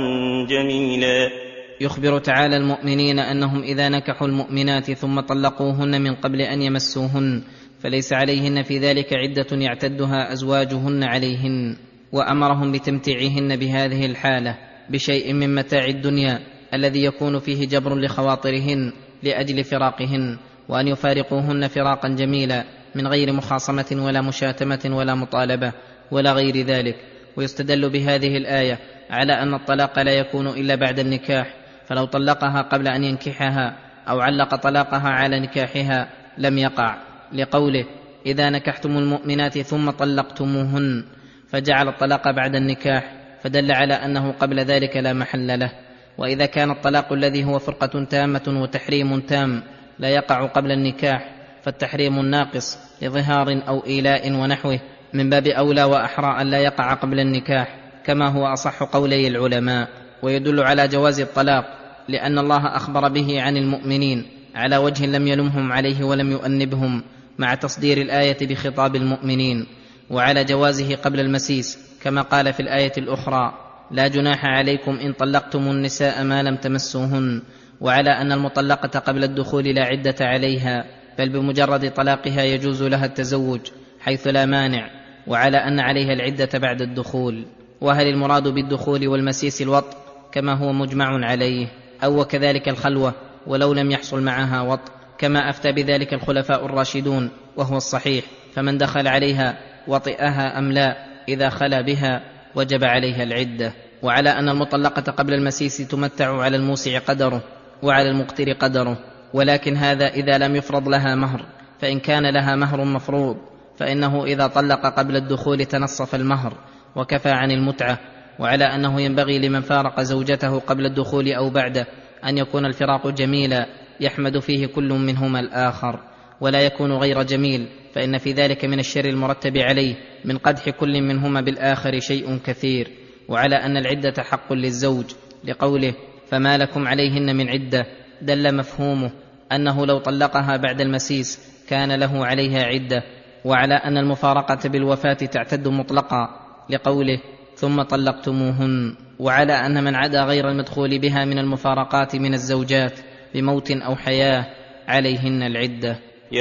جميلا. يخبر تعالى المؤمنين أنهم إذا نكحوا المؤمنات ثم طلقوهن من قبل أن يمسوهن فليس عليهن في ذلك عدة يعتدها أزواجهن عليهن، وأمرهم بتمتيعهن بهذه الحالة بشيء من متاع الدنيا الذي يكون فيه جبر لخواطرهن لأجل فراقهن، وأن يفارقوهن فراقا جميلا من غير مخاصمة ولا مشاتمة ولا مطالبة ولا غير ذلك. ويستدل بهذه الآية على أن الطلاق لا يكون إلا بعد النكاح، فلو طلقها قبل أن ينكحها أو علق طلاقها على نكاحها لم يقع، لقوله إذا نكحتم المؤمنات ثم طلقتموهن، فجعل الطلاق بعد النكاح، فدل على أنه قبل ذلك لا محل له. وإذا كان الطلاق الذي هو فرقة تامة وتحريم تام لا يقع قبل النكاح، فالتحريم الناقص لظهار أو إيلاء ونحوه من باب أولى وأحرى أن لا يقع قبل النكاح، كما هو أصح قولي العلماء. ويدل على جواز الطلاق لأن الله أخبر به عن المؤمنين على وجه لم يلمهم عليه ولم يؤنبهم، مع تصدير الآية بخطاب المؤمنين، وعلى جوازه قبل المسيس كما قال في الآية الأخرى لا جناح عليكم إن طلقتم النساء ما لم تمسوهن، وعلى أن المطلقة قبل الدخول لا عدة عليها بل بمجرد طلاقها يجوز لها التزوج حيث لا مانع، وعلى أن عليها العدة بعد الدخول. وهل المراد بالدخول والمسيس الوطء كما هو مجمع عليه، أو وكذلك الخلوة ولو لم يحصل معها وطء، كما أفتى بذلك الخلفاء الراشدون وهو الصحيح، فمن دخل عليها وطئها أم لا إذا خلا بها وجب عليها العدة. وعلى أن المطلقة قبل المسيس تمتع على الموسع قدره وعلى المقتر قدره، ولكن هذا إذا لم يفرض لها مهر، فإن كان لها مهر مفروض فإنه إذا طلق قبل الدخول تنصف المهر وكفى عن المتعة. وعلى أنه ينبغي لمن فارق زوجته قبل الدخول أو بعده أن يكون الفراق جميلا يحمد فيه كل منهما الآخر، ولا يكون غير جميل، فإن في ذلك من الشر المرتب عليه من قدح كل منهما بالآخر شيء كثير. وعلى أن العدة حق للزوج لقوله فما لكم عليهن من عدة، دل مفهومه أنه لو طلقها بعد المسيس كان له عليها عدة. وعلى أن المفارقة بالوفاة تعتد مطلقا لقوله ثم طلقتموهن. وعلى أن من عدا غير المدخول بها من المفارقات من الزوجات بموت أو حياة عليهن العدة.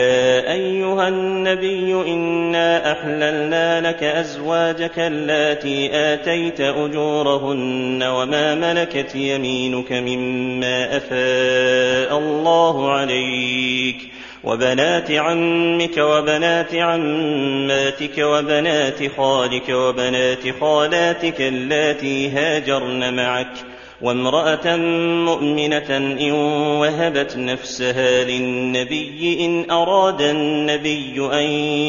يا أيها النبي إنا أحللنا لك أزواجك اللاتي آتيت أجورهن وما ملكت يمينك مما أفاء الله عليك، وبنات عمك وبنات عماتك وبنات خالك وبنات خالاتك اللاتي هاجرن معك، وامرأة مؤمنة إن وهبت نفسها للنبي إن أراد النبي أن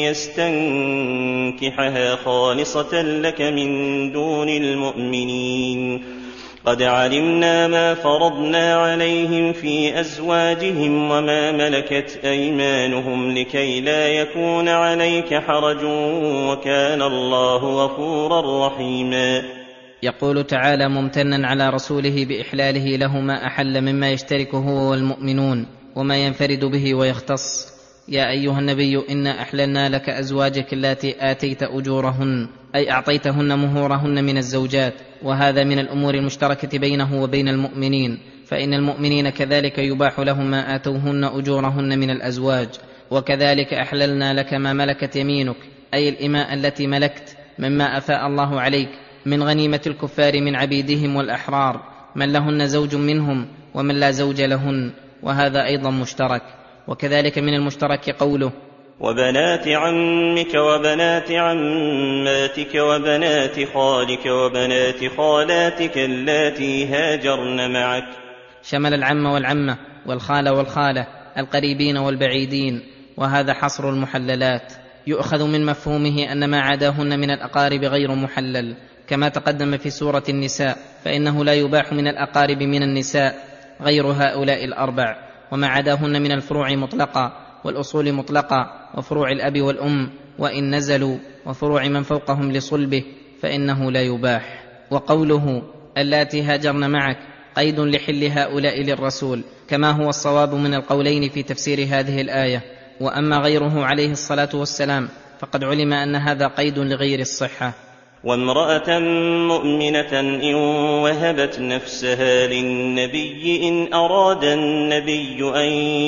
يستنكحها خالصة لك من دون المؤمنين. قد علمنا ما فرضنا عليهم في أزواجهم وما ملكت أيمانهم لكي لا يكون عليك حرج وكان الله غفورا رحيما. يقول تعالى ممتنا على رسوله بإحلاله له ما أحل مما يشترك هو والمؤمنون وما ينفرد به ويختص. يا أيها النبي إنا أحللنا لك أزواجك اللاتي آتيت أجورهن، أي أعطيتهن مهورهن من الزوجات، وهذا من الأمور المشتركة بينه وبين المؤمنين، فإن المؤمنين كذلك يباح لهم ما آتوهن أجورهن من الأزواج. وكذلك أحللنا لك ما ملكت يمينك، أي الإماء التي ملكت مما أفاء الله عليك من غنيمة الكفار من عبيدهم والأحرار، من لهن زوج منهم ومن لا زوج لهن، وهذا أيضا مشترك. وكذلك من المشترك قوله وبنات عمك وبنات عماتك وبنات خالك وبنات خالاتك اللاتي هاجرن معك، شمل العم والعمة والخال والخالة القريبين والبعيدين، وهذا حصر المحللات. يؤخذ من مفهومه أن ما عداهن من الأقارب غير محلل، كما تقدم في سورة النساء، فإنه لا يباح من الأقارب من النساء غير هؤلاء الأربع. وما عداهن من الفروع مطلقا، والأصول مطلقا، وفروع الأب والأم وإن نزلوا، وفروع من فوقهم لصلبه، فإنه لا يباح. وقوله اللاتي هاجرن معك قيد لحل هؤلاء للرسول، كما هو الصواب من القولين في تفسير هذه الآية. وأما غيره عليه الصلاة والسلام فقد علم أن هذا قيد لغير الصحة. وامرأة مؤمنة إن وهبت نفسها للنبي إن أراد النبي أن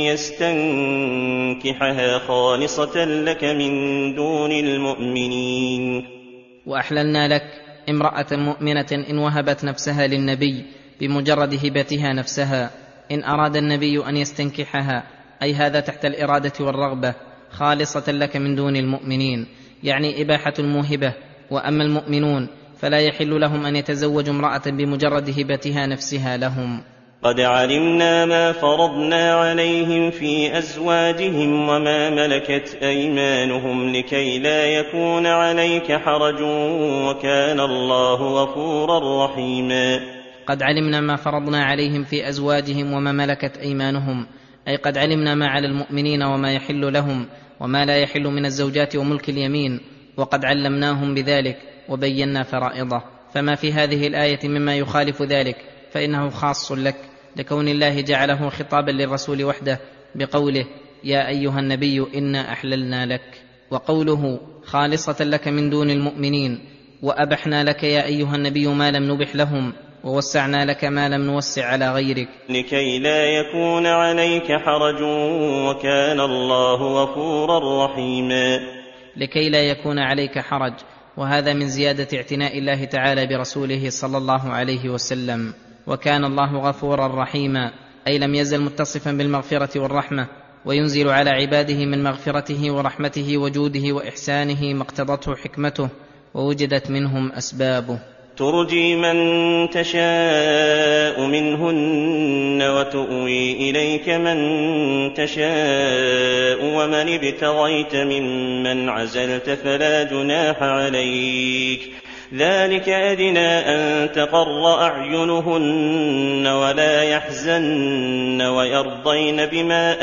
يستنكحها خالصة لك من دون المؤمنين. وأحللنا لك امرأة مؤمنة إن وهبت نفسها للنبي بمجرد هبتها نفسها، إن أراد النبي أن يستنكحها، أي هذا تحت الإرادة والرغبة، خالصة لك من دون المؤمنين، يعني إباحة الموهبة. وأما المؤمنون فلا يحل لهم أن يتزوجوا امرأة بمجرد هبتها نفسها لهم. قد علمنا ما فرضنا عليهم في أزواجهم وما ملكت أيمانهم لكي لا يكون عليك حرج وكان الله غفورا رحيما. قد علمنا ما فرضنا عليهم في أزواجهم وما ملكت أيمانهم، أي قد علمنا ما على المؤمنين وما يحل لهم وما لا يحل من الزوجات وملك اليمين، وقد علمناهم بذلك وبينا فرائضه. فما في هذه الآية مما يخالف ذلك فإنه خاص لك، لكون الله جعله خطابا للرسول وحده بقوله يا أيها النبي إنا أحللنا لك. وقوله خالصة لك من دون المؤمنين، وأبحنا لك يا أيها النبي ما لم نبح لهم، ووسعنا لك ما لم نوسع على غيرك، لكي لا يكون عليك حرج وكان الله غفورا رحيما. لكي لا يكون عليك حرج، وهذا من زيادة اعتناء الله تعالى برسوله صلى الله عليه وسلم. وكان الله غفورا رحيما، أي لم يزل متصفا بالمغفرة والرحمة، وينزل على عباده من مغفرته ورحمته وجوده وإحسانه ما اقتضته حكمته ووجدت منهم أسبابه. ترجي من تشاء منهن وتؤوي إليك من تشاء ومن ابتغيت ممن عزلت فلا جناح عليك، ذلك أدنى أن تقر أعينهن ولا يحزن ويرضين بما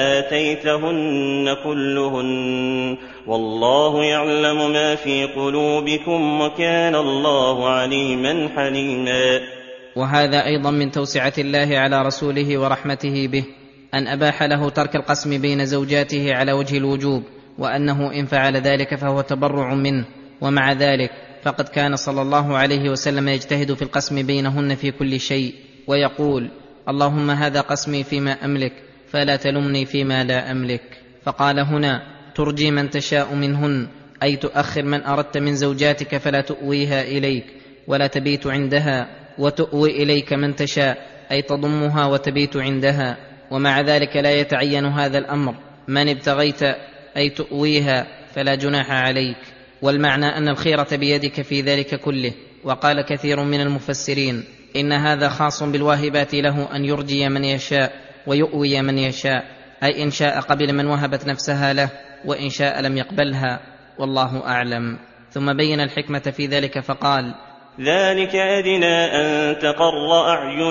آتيتهن كلهن، والله يعلم ما في قلوبكم وكان الله عليما حليما. وهذا أيضا من توسعة الله على رسوله ورحمته به، أن أباح له ترك القسم بين زوجاته على وجه الوجوب، وأنه إن فعل ذلك فهو تبرع منه. ومع ذلك فقد كان صلى الله عليه وسلم يجتهد في القسم بينهن في كل شيء، ويقول اللهم هذا قسمي فيما أملك فلا تلمني فيما لا أملك. فقال هنا ترجي من تشاء منهن، أي تؤخر من أردت من زوجاتك فلا تؤويها إليك ولا تبيت عندها، وتؤوي إليك من تشاء، أي تضمها وتبيت عندها. ومع ذلك لا يتعين هذا الأمر من ابتغيت، أي تؤويها فلا جناح عليك. والمعنى أن الخيرة بيدك في ذلك كله. وقال كثير من المفسرين إن هذا خاص بالواهبات له أن يرجي من يشاء ويؤوي من يشاء، أي إن شاء قبل من وهبت نفسها له، وإن شاء لم يقبلها، والله أعلم. ثم بين الحكمة في ذلك فقال ذلك أدنى أن تقر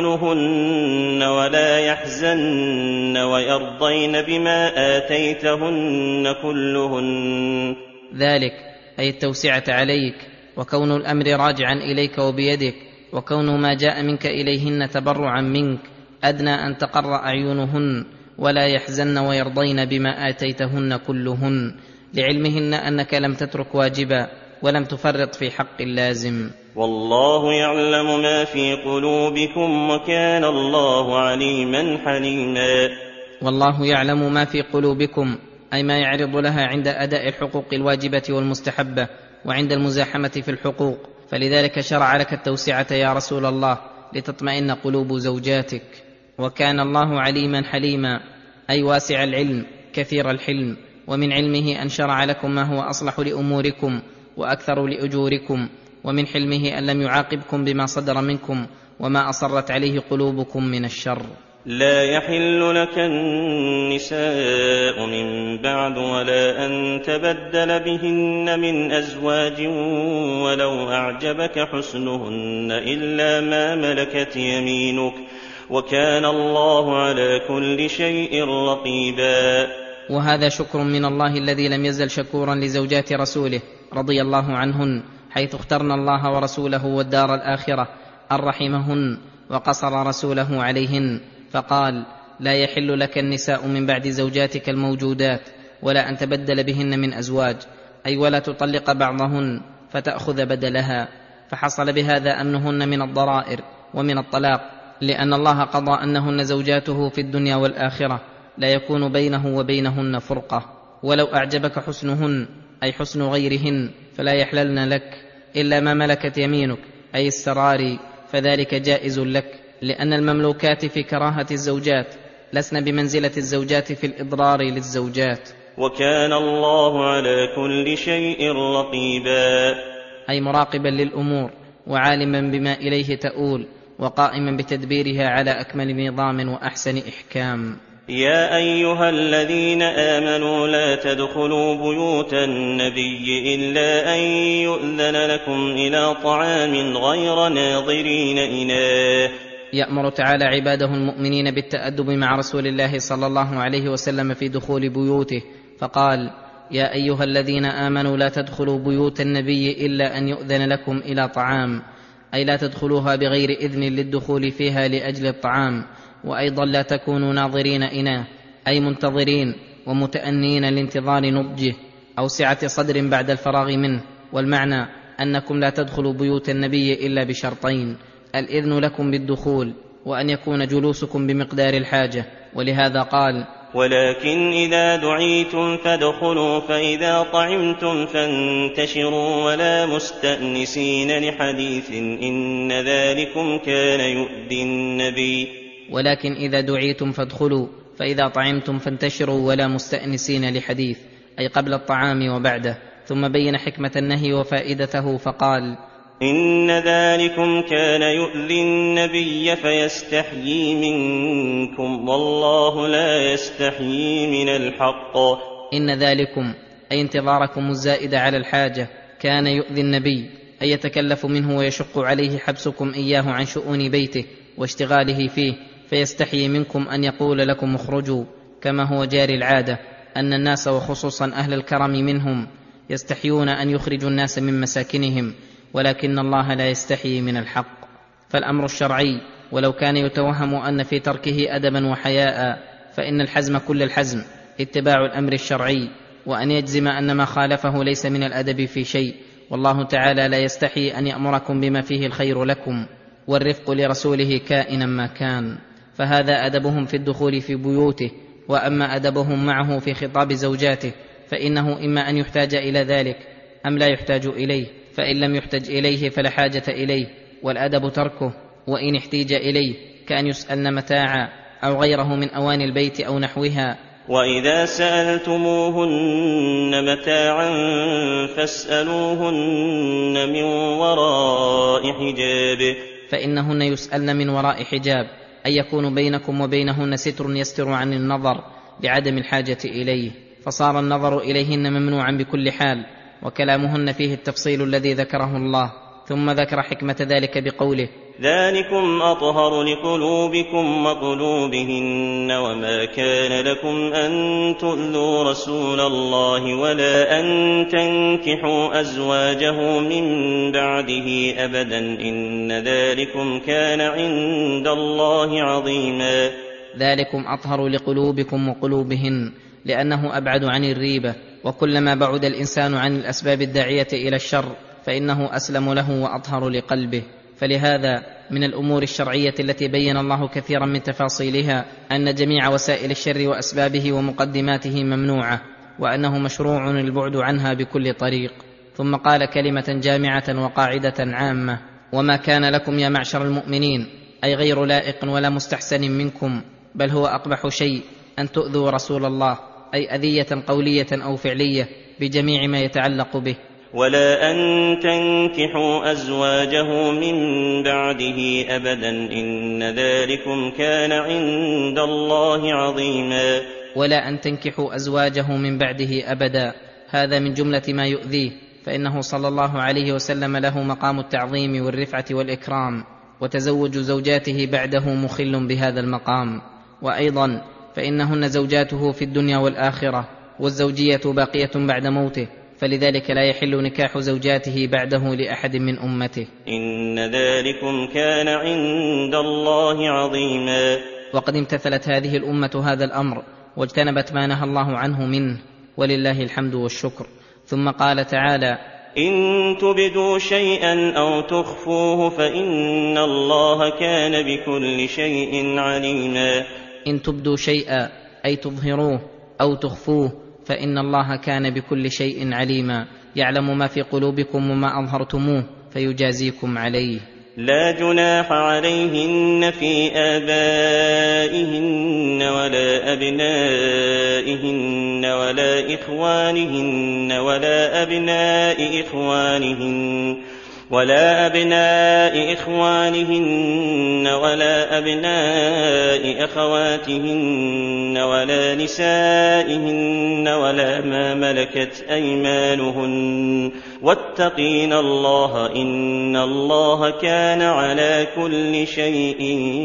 أعينهن ولا يحزن ويرضين بما آتيتهن كلهن. ذلك أي التوسعة عليك، وكون الأمر راجعا إليك وبيدك، وكون ما جاء منك إليهن تبرعا منك، أدنى أن تقر أعينهن ولا يحزن ويرضين بما آتيتهن كلهن، لعلمهن أنك لم تترك واجبا ولم تفرط في حق اللازم. والله يعلم ما في قلوبكم وكان الله عليما حليما. والله يعلم ما في قلوبكم، أي ما يعرض لها عند أداء الحقوق الواجبة والمستحبة وعند المزاحمة في الحقوق، فلذلك شرع لك التوسعة يا رسول الله لتطمئن قلوب زوجاتك. وكان الله عليما حليما، أي واسع العلم كثير الحلم، ومن علمه أن شرع لكم ما هو أصلح لأموركم وأكثر لأجوركم، ومن حلمه أن لم يعاقبكم بما صدر منكم وما أصرت عليه قلوبكم من الشر. لا يحل لك النساء من بعد ولا أن تبدل بهن من أزواج ولو أعجبك حسنهن إلا ما ملكت يمينك وكان الله على كل شيء رقيبا. وهذا شكر من الله الذي لم يزل شكورا لزوجات رسوله رضي الله عنهن، حيث اخترن الله ورسوله والدار الآخرة أن رحمهن وقصر رسوله عليهن، فقال: لا يحل لك النساء من بعد زوجاتك الموجودات، ولا أن تبدل بهن من أزواج، أي ولا تطلق بعضهن فتأخذ بدلها. فحصل بهذا أمنهن من الضرائر ومن الطلاق، لأن الله قضى أنهن زوجاته في الدنيا والآخرة، لا يكون بينه وبينهن فرقة. ولو أعجبك حسنهن، أي حسن غيرهن، فلا يحللن لك إلا ما ملكت يمينك، أي السراري، فذلك جائز لك، لأن المملوكات في كراهة الزوجات لسن بمنزلة الزوجات في الإضرار للزوجات. وكان الله على كل شيء رقيبا، أي مراقبا للأمور وعالما بما إليه تؤول، وقائما بتدبيرها على أكمل نظام وأحسن إحكام. يا أيها الذين آمنوا لا تدخلوا بيوت النبي إلا أن يؤذن لكم إلى طعام غير ناظرين إناه. يأمر تعالى عباده المؤمنين بالتأدب مع رسول الله صلى الله عليه وسلم في دخول بيوته، فقال: يا أيها الذين آمنوا لا تدخلوا بيوت النبي إلا أن يؤذن لكم إلى طعام، أي لا تدخلوها بغير إذن للدخول فيها لأجل الطعام. وأيضا لا تكونوا ناظرين إناه، أي منتظرين ومتأنين لانتظار نضجه أو سعة صدر بعد الفراغ منه. والمعنى أنكم لا تدخلوا بيوت النبي إلا بشرطين: الإذن لكم بالدخول، وأن يكون جلوسكم بمقدار الحاجة. ولهذا قال: ولكن إذا دعيتم فادخلوا فإذا طعمتم فانتشروا ولا مستأنسين لحديث إن ذلكم كان يؤذي النبي. ولكن إذا دعيتم فادخلوا فإذا طعمتم فانتشروا ولا مستأنسين لحديث، أي قبل الطعام وبعده. ثم بين حكمة النهي وفائدته فقال: إن ذلكم كان يؤذي النبي فيستحيي منكم والله لا يستحيي من الحق. إن ذلكم أي انتظاركم الزائد على الحاجة كان يؤذي النبي، أي يتكلف منه ويشق عليه حبسكم إياه عن شؤون بيته واشتغاله فيه، فيستحيي منكم أن يقول لكم اخرجوا، كما هو جاري العادة أن الناس وخصوصا أهل الكرم منهم يستحيون أن يخرجوا الناس من مساكنهم، ولكن الله لا يستحيي من الحق. فالأمر الشرعي ولو كان يتوهم أن في تركه أدبا وحياء، فإن الحزم كل الحزم اتباع الأمر الشرعي، وأن يجزم أن ما خالفه ليس من الأدب في شيء. والله تعالى لا يستحيي أن يأمركم بما فيه الخير لكم، والرفق لرسوله كائنا ما كان. فهذا أدبهم في الدخول في بيوته. وأما أدبهم معه في خطاب زوجاته فإنه إما أن يحتاج إلى ذلك أم لا يحتاج إليه، فإن لم يحتج إليه فلا حاجة إليه، والأدب تركه. وإن احتيج إليه كأن يسألن متاعا أو غيره من أواني البيت أو نحوها. وإذا سألتموهن متاعا فاسألوهن من وراء حجاب، فإنهن يسألن من وراء حجاب، أي يكون بينكم وبينهن ستر يستر عن النظر لعدم الحاجة إليه، فصار النظر إليهن ممنوعا بكل حال. وكلامهن فيه التفصيل الذي ذكره الله، ثم ذكر حكمة ذلك بقوله: ذلكم أطهر لقلوبكم وقلوبهن وما كان لكم أن تؤذوا رسول الله ولا أن تنكحوا أزواجه من بعده أبدا إن ذلكم كان عند الله عظيما. ذلكم أطهر لقلوبكم وقلوبهن، لأنه أبعد عن الريبة، وكلما بعد الإنسان عن الأسباب الداعية إلى الشر فإنه أسلم له وأطهر لقلبه. فلهذا من الأمور الشرعية التي بين الله كثيرا من تفاصيلها أن جميع وسائل الشر وأسبابه ومقدماته ممنوعة، وأنه مشروع البعد عنها بكل طريق. ثم قال كلمة جامعة وقاعدة عامة: وما كان لكم يا معشر المؤمنين، أي غير لائق ولا مستحسن منكم، بل هو أقبح شيء أن تؤذوا رسول الله، أي أذية قولية أو فعلية بجميع ما يتعلق به. ولا أن تنكحوا أزواجه من بعده أبدا إن ذلكم كان عند الله عظيما. ولا أن تنكحوا أزواجه من بعده أبدا، هذا من جملة ما يؤذيه، فإنه صلى الله عليه وسلم له مقام التعظيم والرفعة والإكرام، وتزوج زوجاته بعده مخل بهذا المقام. وأيضا فإنهن زوجاته في الدنيا والآخرة، والزوجية باقية بعد موته، فلذلك لا يحل نكاح زوجاته بعده لأحد من أمته. إن ذلكم كان عند الله عظيما. وقد امتثلت هذه الأمة هذا الأمر واجتنبت ما نهى الله عنه منه، ولله الحمد والشكر. ثم قال تعالى: إن تبدوا شيئا أو تخفوه فإن الله كان بكل شيء عليما. إن تبدوا شيئا أي تظهروه أو تخفوه فإن الله كان بكل شيء عليما، يعلم ما في قلوبكم وما أظهرتموه فيجازيكم عليه. لا جناح عليهن في آبائهن ولا أبنائهن ولا إخوانهن ولا أبناء إخوانهن ولا أبناء أخواتهن ولا نسائهن ولا ما ملكت أيمانهن، واتقين الله إن الله كان على كل شيء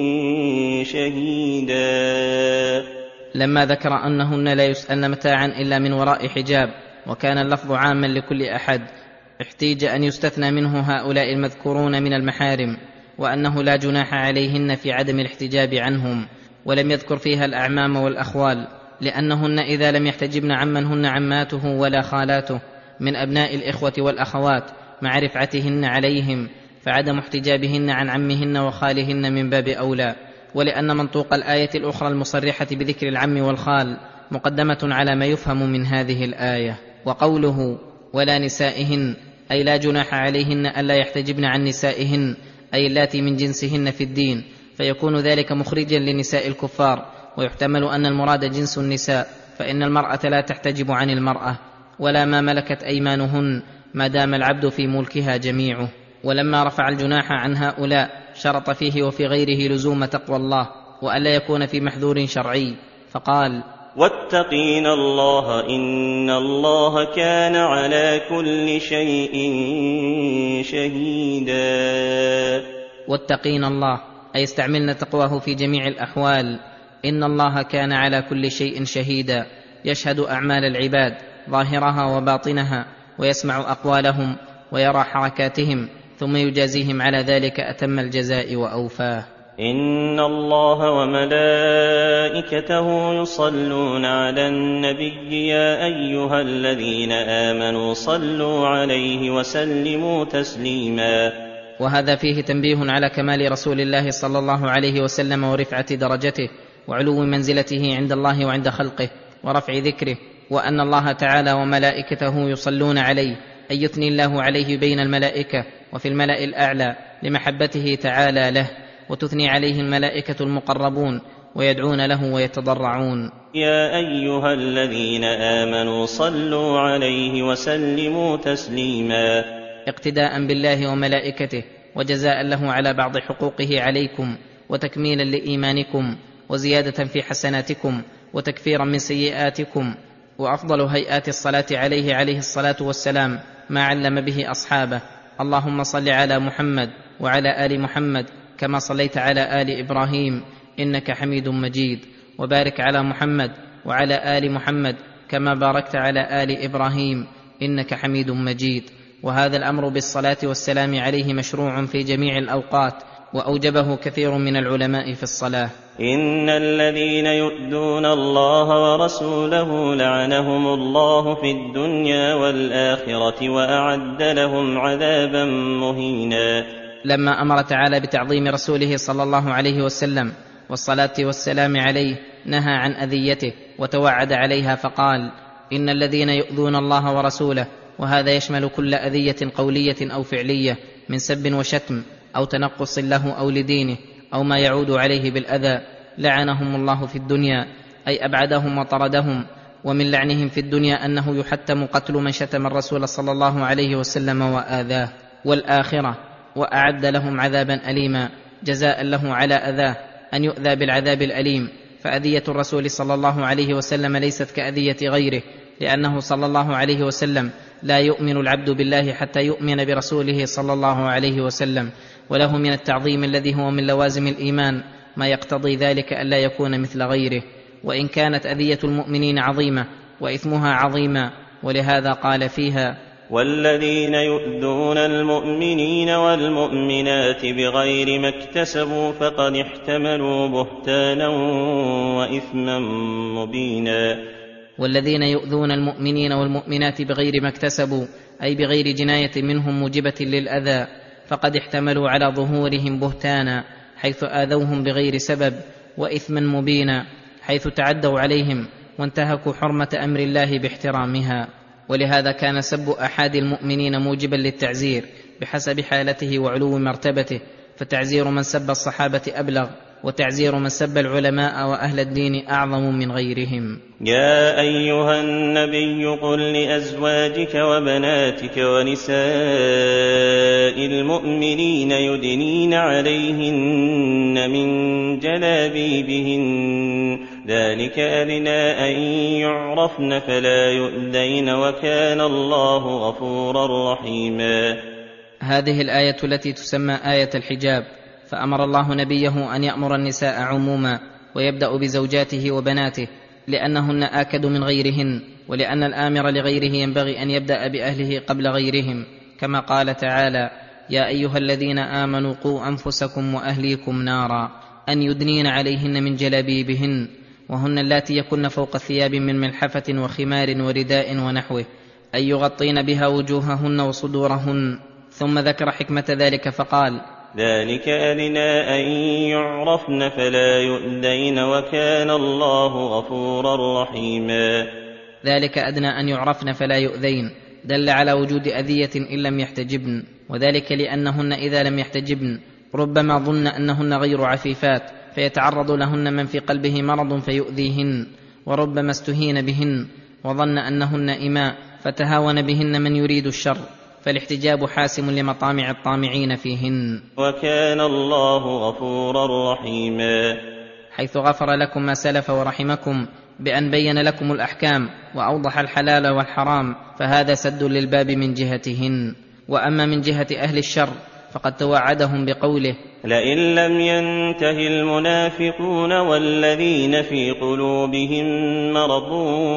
شهيدا. لما ذكر أنهن لا يسألن متاعا إلا من وراء حجاب، وكان اللفظ عاما لكل أحد، احتيج أن يستثنى منه هؤلاء المذكورون من المحارم، وأنه لا جناح عليهن في عدم الاحتجاب عنهم، ولم يذكر فيها الأعمام والأخوال، لأنهن إذا لم يحتجبن عمن هن عماته ولا خالاته من أبناء الإخوة والأخوات مع رفعتهن عليهم، فعدم احتجابهن عن عمهن وخالهن من باب أولى. ولأن منطوق الآية الأخرى المصرحة بذكر العم والخال مقدمة على ما يفهم من هذه الآية. وقوله ولا نسائهن أي لا جناح عليهن ألا يحتجبن عن نسائهن، أي اللاتي من جنسهن في الدين، فيكون ذلك مخرجا لنساء الكفار. ويحتمل أن المراد جنس النساء، فإن المرأة لا تحتجب عن المرأة، ولا ما ملكت أيمانهن ما دام العبد في ملكها جميعه. ولما رفع الجناح عن هؤلاء شرط فيه وفي غيره لزوم تقوى الله، وألا يكون في محذور شرعي، فقال: واتقين الله إن الله كان على كل شيء شهيدا. واتقين الله أي استعملن تقواه في جميع الأحوال. إن الله كان على كل شيء شهيدا، يشهد أعمال العباد ظاهرها وباطنها، ويسمع أقوالهم ويرى حركاتهم، ثم يجازيهم على ذلك أتم الجزاء وأوفاه. إن الله وملائكته يصلون على النبي يا أيها الذين آمنوا صلوا عليه وسلموا تسليما. وهذا فيه تنبيه على كمال رسول الله صلى الله عليه وسلم ورفعة درجته وعلو منزلته عند الله وعند خلقه ورفع ذكره، وأن الله تعالى وملائكته يصلون عليه، أي يثني الله عليه بين الملائكة وفي الملأ الأعلى لمحبته تعالى له، وتثني عليه الملائكة المقربون ويدعون له ويتضرعون. يا أيها الذين آمنوا صلوا عليه وسلموا تسليما، اقتداء بالله وملائكته وجزاء له على بعض حقوقه عليكم، وتكميلا لإيمانكم، وزيادة في حسناتكم، وتكفيرا من سيئاتكم. وأفضل هيئات الصلاة عليه الصلاة والسلام ما علم به أصحابه: اللهم صل على محمد وعلى آل محمد كما صليت على آل إبراهيم إنك حميد مجيد، وبارك على محمد وعلى آل محمد كما باركت على آل إبراهيم إنك حميد مجيد. وهذا الأمر بالصلاة والسلام عليه مشروع في جميع الأوقات، وأوجبه كثير من العلماء في الصلاة. إن الذين يؤذون الله ورسوله لعنهم الله في الدنيا والآخرة وأعد لهم عذابا مهينا. لما أمر تعالى بتعظيم رسوله صلى الله عليه وسلم والصلاة والسلام عليه نهى عن أذيته وتوعد عليها، فقال: إن الذين يؤذون الله ورسوله، وهذا يشمل كل أذية قولية أو فعلية من سب وشتم أو تنقص له أو لدينه أو ما يعود عليه بالأذى، لعنهم الله في الدنيا، أي أبعدهم وطردهم. ومن لعنهم في الدنيا أنه يحتم قتل من شتم الرسول صلى الله عليه وسلم وآذاه، والآخرة وأعد لهم عذابا أليما جزاء له على أذاه أن يؤذى بالعذاب الأليم. فأذية الرسول صلى الله عليه وسلم ليست كأذية غيره، لأنه صلى الله عليه وسلم لا يؤمن العبد بالله حتى يؤمن برسوله صلى الله عليه وسلم، وله من التعظيم الذي هو من لوازم الإيمان ما يقتضي ذلك ألا يكون مثل غيره، وإن كانت أذية المؤمنين عظيمة وإثمها عظيما، ولهذا قال فيها: والذين يؤذون المؤمنين والمؤمنات بغير ما اكتسبوا فقد احتملوا بهتانا وإثما مبينا. والذين يؤذون المؤمنين والمؤمنات بغير ما اكتسبوا أي بغير جناية منهم موجبة للأذى، فقد احتملوا على ظهورهم بهتانا حيث آذوهم بغير سبب، وإثما مبينا حيث تعدوا عليهم وانتهكوا حرمة أمر الله باحترامها. ولهذا كان سب أحد المؤمنين موجبا للتعزير بحسب حالته وعلو مرتبته، فتعزير من سب الصحابة أبلغ، وتعزير من سب العلماء وأهل الدين أعظم من غيرهم. يا أيها النبي قل لأزواجك وبناتك ونساء المؤمنين يدنين عليهن من جلابيبهن، ذلك أدنى أن يعرفن فلا يؤذين، وكان الله غفورا رحيما. هذه الآية التي تسمى آية الحجاب، فأمر الله نبيه أن يأمر النساء عموما، ويبدأ بزوجاته وبناته لأنهن آكد من غيرهن، ولأن الآمر لغيره ينبغي أن يبدأ بأهله قبل غيرهم، كما قال تعالى: يا أيها الذين آمنوا قوا أنفسكم وأهليكم نارا، أن يدنين عليهن من جلابيبهن، وهن اللاتي يكن فوق الثياب من ملحفة وخمار ورداء ونحوه، أن يغطين بها وجوههن وصدورهن. ثم ذكر حكمة ذلك فقال: ذلك أدنى أن يعرفن فلا يؤذين، وكان الله غفورا رحيما. ذلك أدنى أن يعرفن فلا يؤذين دل على وجود أذية إن لم يحتجبن، وذلك لأنهن إذا لم يحتجبن ربما ظن أنهن غير عفيفات فيتعرض لهن من في قلبه مرض فيؤذيهن، وربما استهين بهن وظن أنهن إماء فتهاون بهن من يريد الشر، فالاحتجاب حاسم لمطامع الطامعين فيهن. وكان الله غفورا رحيما، حيث غفر لكم ما سلف ورحمكم بأن بين لكم الأحكام وأوضح الحلال والحرام، فهذا سد للباب من جهتهن. وأما من جهة أهل الشر فقد توعدهم بقوله: لئن لم ينته المنافقون والذين في قلوبهم مرض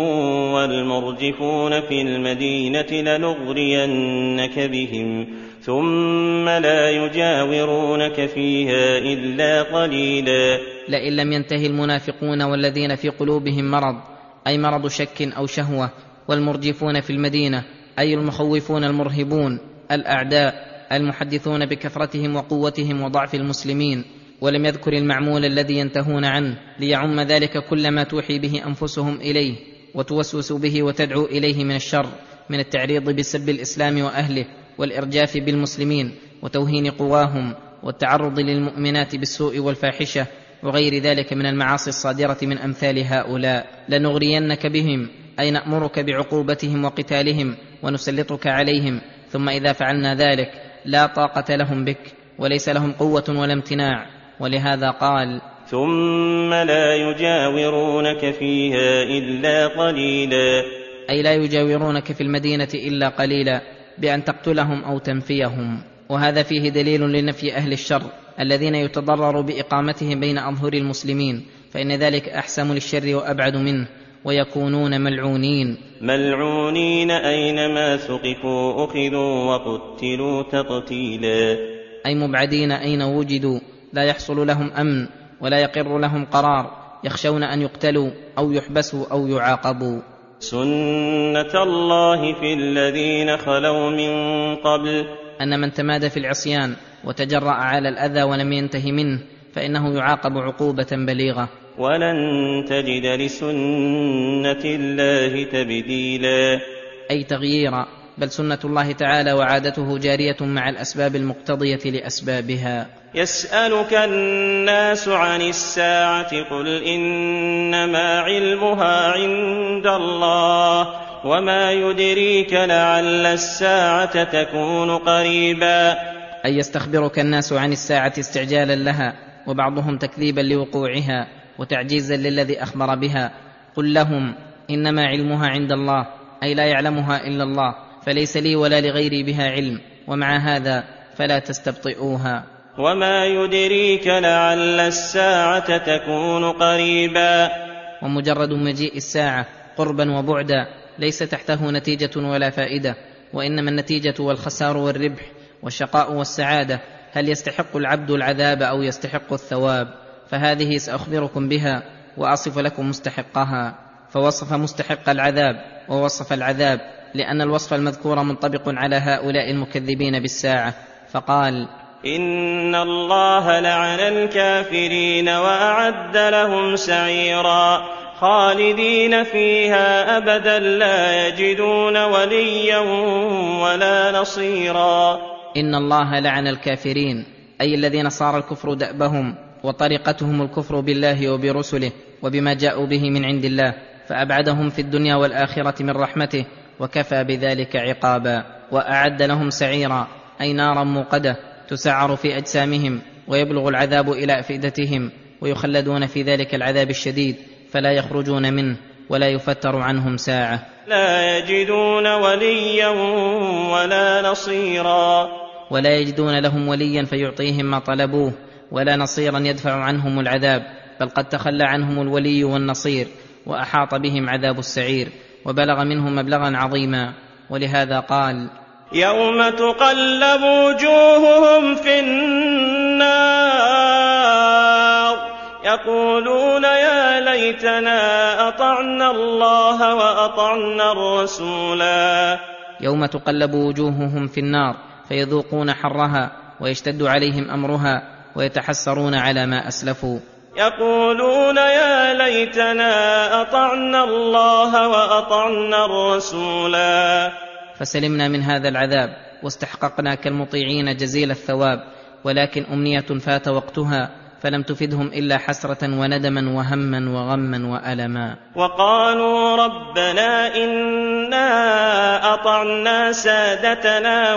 والمرجفون في المدينة لنغرينك بهم ثم لا يجاورونك فيها إلا قليلا. لئن لم ينته المنافقون والذين في قلوبهم مرض أي مرض شك أو شهوة، والمرجفون في المدينة أي المخوفون المرهبون الأعداء المحدثون بكثرتهم وقوتهم وضعف المسلمين، ولم يذكر المعمول الذي ينتهون عنه ليعم ذلك كل ما توحي به أنفسهم إليه وتوسوس به وتدعو إليه من الشر، من التعريض بسب الإسلام وأهله والإرجاف بالمسلمين وتوهين قواهم والتعرض للمؤمنات بالسوء والفاحشة وغير ذلك من المعاصي الصادرة من أمثال هؤلاء. لنغرينك بهم أي نأمرك بعقوبتهم وقتالهم ونسلطك عليهم، ثم إذا فعلنا ذلك لا طاقة لهم بك وليس لهم قوة ولا امتناع. ولهذا قال: ثم لا يجاورونك فيها إلا قليلا، أي لا يجاورونك في المدينة إلا قليلا، بأن تقتلهم أو تنفيهم. وهذا فيه دليل لنفي أهل الشر الذين يتضرر بإقامتهم بين أظهر المسلمين، فإن ذلك أحسم للشر وأبعد منه، ويكونون ملعونين أينما ثقفوا أخذوا وقتلوا تقتيلا، أي مبعدين أين وجدوا، لا يحصل لهم أمن ولا يقر لهم قرار، يخشون أن يقتلوا أو يحبسوا أو يعاقبوا. سنة الله في الذين خلوا من قبل، أن من تمادى في العصيان وتجرأ على الأذى ولم ينته منه فإنه يعاقب عقوبة بليغة. ولن تجد لسنة الله تبديلا، أي تغييرا، بل سنة الله تعالى وعادته جارية مع الأسباب المقتضية لأسبابها. يسألك الناس عن الساعة قل إنما علمها عند الله وما يدريك لعل الساعة تكون قريبا، أي يستخبرك الناس عن الساعة استعجالا لها وبعضهم تكذيبا لوقوعها وتعجيزا للذي أخبر بها. قل لهم إنما علمها عند الله، أي لا يعلمها إلا الله، فليس لي ولا لغيري بها علم، ومع هذا فلا تستبطئوها. وما يدريك لعل الساعة تكون قريبا. ومجرد مجيء الساعة قربا وبعدا ليس تحته نتيجة ولا فائدة، وإنما النتيجة والخسار والربح والشقاء والسعادة. هل يستحق العبد العذاب أو يستحق الثواب؟ فهذه سأخبركم بها وأصف لكم مستحقها. فوصف مستحق العذاب ووصف العذاب، لأن الوصف المذكور منطبق على هؤلاء المكذبين بالساعة، فقال: إن الله لعن الكافرين وأعد لهم سعيرا خالدين فيها أبدا لا يجدون وليا ولا نصيرا. إن الله لعن الكافرين، أي الذين صار الكفر دأبهم وطريقتهم الكفر بالله وبرسله وبما جاءوا به من عند الله، فأبعدهم في الدنيا والآخرة من رحمته، وكفى بذلك عقابا. وأعد لهم سعيرا، أي نارا موقدة تسعر في أجسامهم ويبلغ العذاب إلى أفئدتهم، ويخلدون في ذلك العذاب الشديد فلا يخرجون منه ولا يفتر عنهم ساعة. لا يجدون وليا ولا نصيرا. ولا يجدون لهم وليا فيعطيهم ما طلبوه، ولا نصيرا يدفع عنهم العذاب، بل قد تخلى عنهم الولي والنصير، وأحاط بهم عذاب السعير وبلغ منهم مبلغا عظيما. ولهذا قال: يوم تقلب وجوههم في النار يقولون يا ليتنا أطعنا الله وأطعنا الرسولا. يوم تقلب وجوههم في النار فيذوقون حرها ويشتد عليهم أمرها ويتحسرون على ما أسلفوا. يقولون يا ليتنا أطعنا الله وأطعنا الرسولا. فسلمنا من هذا العذاب واستحققنا كالمطيعين جزيل الثواب، ولكن أمنية فات وقتها فلم تفدهم إلا حسرة وندما وهما وغما وألما. وقالوا ربنا إنا أطعنا سادتنا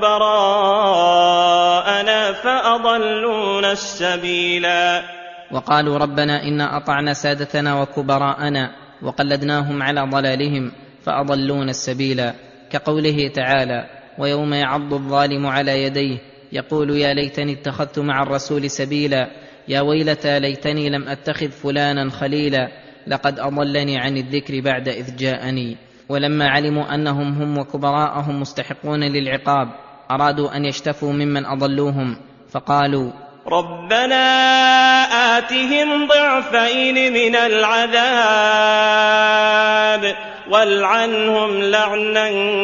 وكبراءنا فأضلونا السبيلا. وقالوا ربنا إنا أطعنا سادتنا وكبراءنا وقلدناهم على ضلالهم فأضلونا السبيلا، كقوله تعالى: ويوم يعض الظالم على يديه يقول يا ليتني اتخذت مع الرسول سبيلا، يا ويلتى ليتني لم أتخذ فلانا خليلا، لقد أضلني عن الذكر بعد إذ جاءني. ولما علموا أنهم هم وكبراءهم مستحقون للعقاب أرادوا أن يشتفوا ممن أضلوهم، فقالوا ربنا آتهم ضعفين من العذاب والعنهم لعنا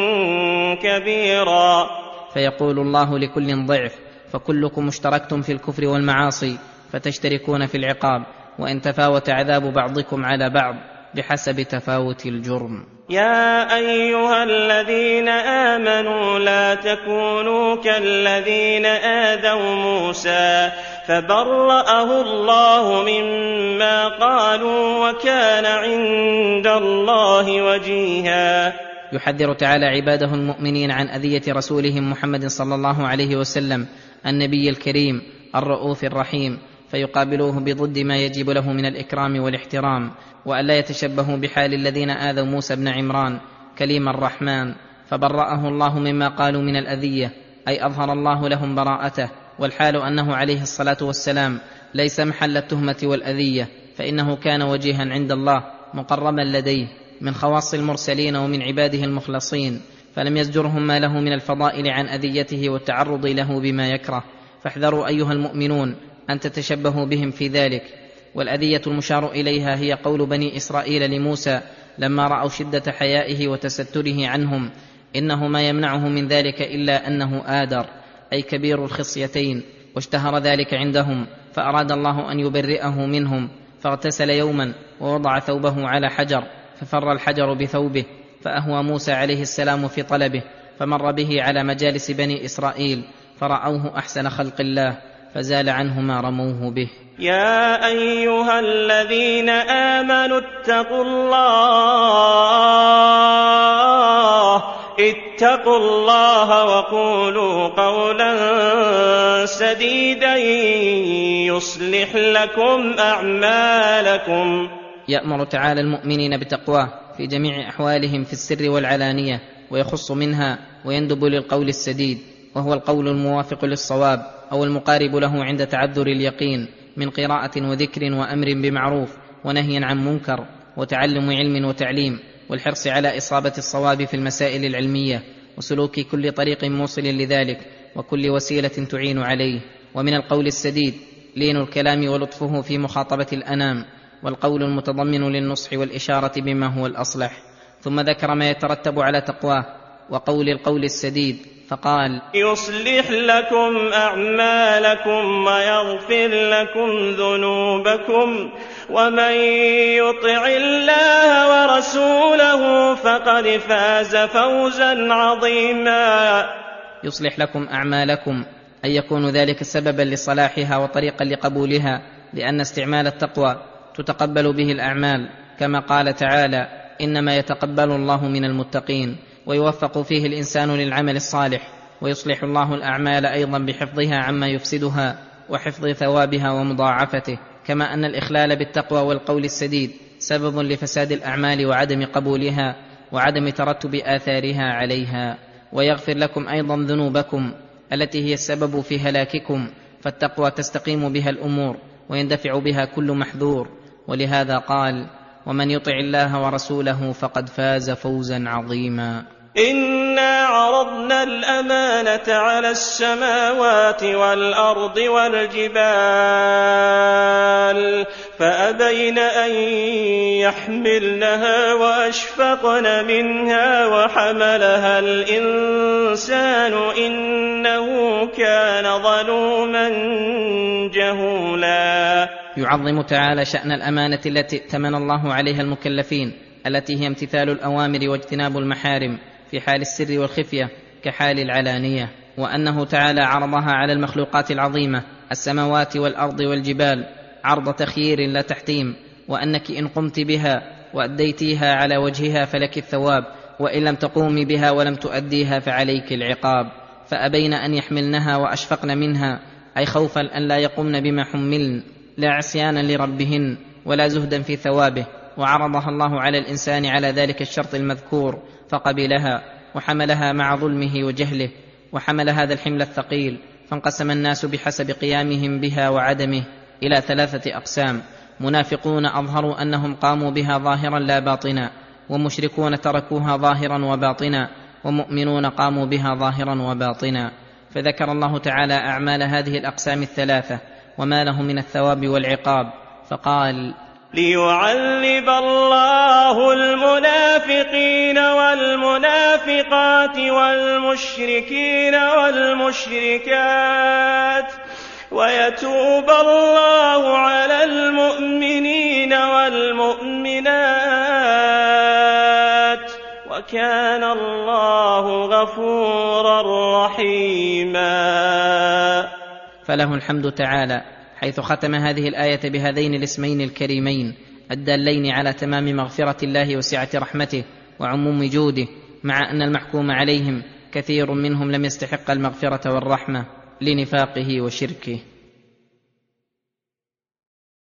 كبيرا. فيقول الله لكل ضعف، فكلكم اشتركتم في الكفر والمعاصي فتشتركون في العقاب، وإن تفاوت عذاب بعضكم على بعض بحسب تفاوت الجرم. يا أيها الذين آمنوا لا تكونوا كالذين آذوا موسى فبرأه الله مما قالوا وكان عند الله وجيها. يحذر تعالى عباده المؤمنين عن أذية رسولهم محمد صلى الله عليه وسلم النبي الكريم الرؤوف الرحيم، فيقابلوه بضد ما يجب له من الإكرام والاحترام، وألا يتشبهوا بحال الذين آذوا موسى بن عمران كليم الرحمن، فبرأه الله مما قالوا من الأذية، أي أظهر الله لهم براءته، والحال أنه عليه الصلاة والسلام ليس محل التهمة والأذية، فإنه كان وجيها عند الله مقربا لديه من خواص المرسلين ومن عباده المخلصين، فلم يزجرهم ما له من الفضائل عن أذيته والتعرض له بما يكره. فاحذروا أيها المؤمنون أن تتشبهوا بهم في ذلك. والأذية المشار إليها هي قول بني إسرائيل لموسى لما رأوا شدة حيائه وتستره عنهم: إنه ما يمنعه من ذلك إلا أنه آدر، أي كبير الخصيتين، واشتهر ذلك عندهم، فأراد الله أن يبرئه منهم، فاغتسل يوما ووضع ثوبه على حجر ففر الحجر بثوبه، فأهوى موسى عليه السلام في طلبه، فمر به على مجالس بني إسرائيل فرأوه أحسن خلق الله، فزال عنه ما رموه به. يا أيها الذين آمنوا اتقوا الله وقولوا قولا سديدا يصلح لكم أعمالكم. يأمر تعالى المؤمنين بتقواه في جميع أحوالهم في السر والعلانية، ويخص منها ويندب للقول السديد، وهو القول الموافق للصواب أو المقارب له عند تعذر اليقين، من قراءة وذكر وأمر بمعروف ونهي عن منكر وتعلم علم وتعليم، والحرص على إصابة الصواب في المسائل العلمية، وسلوك كل طريق موصل لذلك وكل وسيلة تعين عليه. ومن القول السديد لين الكلام ولطفه في مخاطبة الأنام، والقول المتضمن للنصح والإشارة بما هو الأصلح. ثم ذكر ما يترتب على تقواه وقول القول السديد فقال: يصلح لكم أعمالكم ويغفر لكم ذنوبكم، ومن يطع الله ورسوله فقد فاز فوزا عظيما. يصلح لكم أعمالكم، أن يكون ذلك سببا لصلاحها وطريقا لقبولها، لأن استعمال التقوى تتقبل به الأعمال، كما قال تعالى: إنما يتقبل الله من المتقين. ويوفق فيه الإنسان للعمل الصالح، ويصلح الله الأعمال أيضا بحفظها عما يفسدها وحفظ ثوابها ومضاعفته، كما أن الإخلال بالتقوى والقول السديد سبب لفساد الأعمال وعدم قبولها وعدم ترتب آثارها عليها. ويغفر لكم أيضا ذنوبكم التي هي السبب في هلاككم، فالتقوى تستقيم بها الأمور ويندفع بها كل محذور. ولهذا قال: ومن يطع الله ورسوله فقد فاز فوزا عظيما. إنا عرضنا الأمانة على السماوات والأرض والجبال فأبين أن يحملنها وأشفقن منها وحملها الإنسان إنه كان ظلوما جهولا. يعظم تعالى شأن الأمانة التي ائتمن الله عليها المكلفين، التي هي امتثال الأوامر واجتناب المحارم في حال السر والخفية كحال العلانية، وأنه تعالى عرضها على المخلوقات العظيمة السماوات والأرض والجبال عرض تخيير لا تحتيم، وأنك إن قمت بها وأديتيها على وجهها فلك الثواب، وإن لم تقومي بها ولم تؤديها فعليك العقاب. فأبين أن يحملنها وأشفقن منها، أي خوفا أن لا يقمن بما حملن، لا عصيانا لربهن ولا زهدا في ثوابه. وعرضها الله على الإنسان على ذلك الشرط المذكور فقبلها وحملها مع ظلمه وجهله، وحمل هذا الحمل الثقيل. فانقسم الناس بحسب قيامهم بها وعدمه إلى 3 أقسام: منافقون أظهروا أنهم قاموا بها ظاهرا لا باطنا، ومشركون تركوها ظاهرا وباطنا، ومؤمنون قاموا بها ظاهرا وباطنا. فذكر الله تعالى أعمال هذه الأقسام الثلاثة وما له من الثواب والعقاب، فقال: ليعذب الله المنافقين والمنافقات والمشركين والمشركات ويتوب الله على المؤمنين والمؤمنات وكان الله غفورا رحيما. فله الحمد تعالى حيث ختم هذه الآية بهذين الاسمين الكريمين الدالين على تمام مغفرة الله وسعة رحمته وعموم جوده، مع أن المحكوم عليهم كثير منهم لم يستحق المغفرة والرحمة لنفاقه وشركه.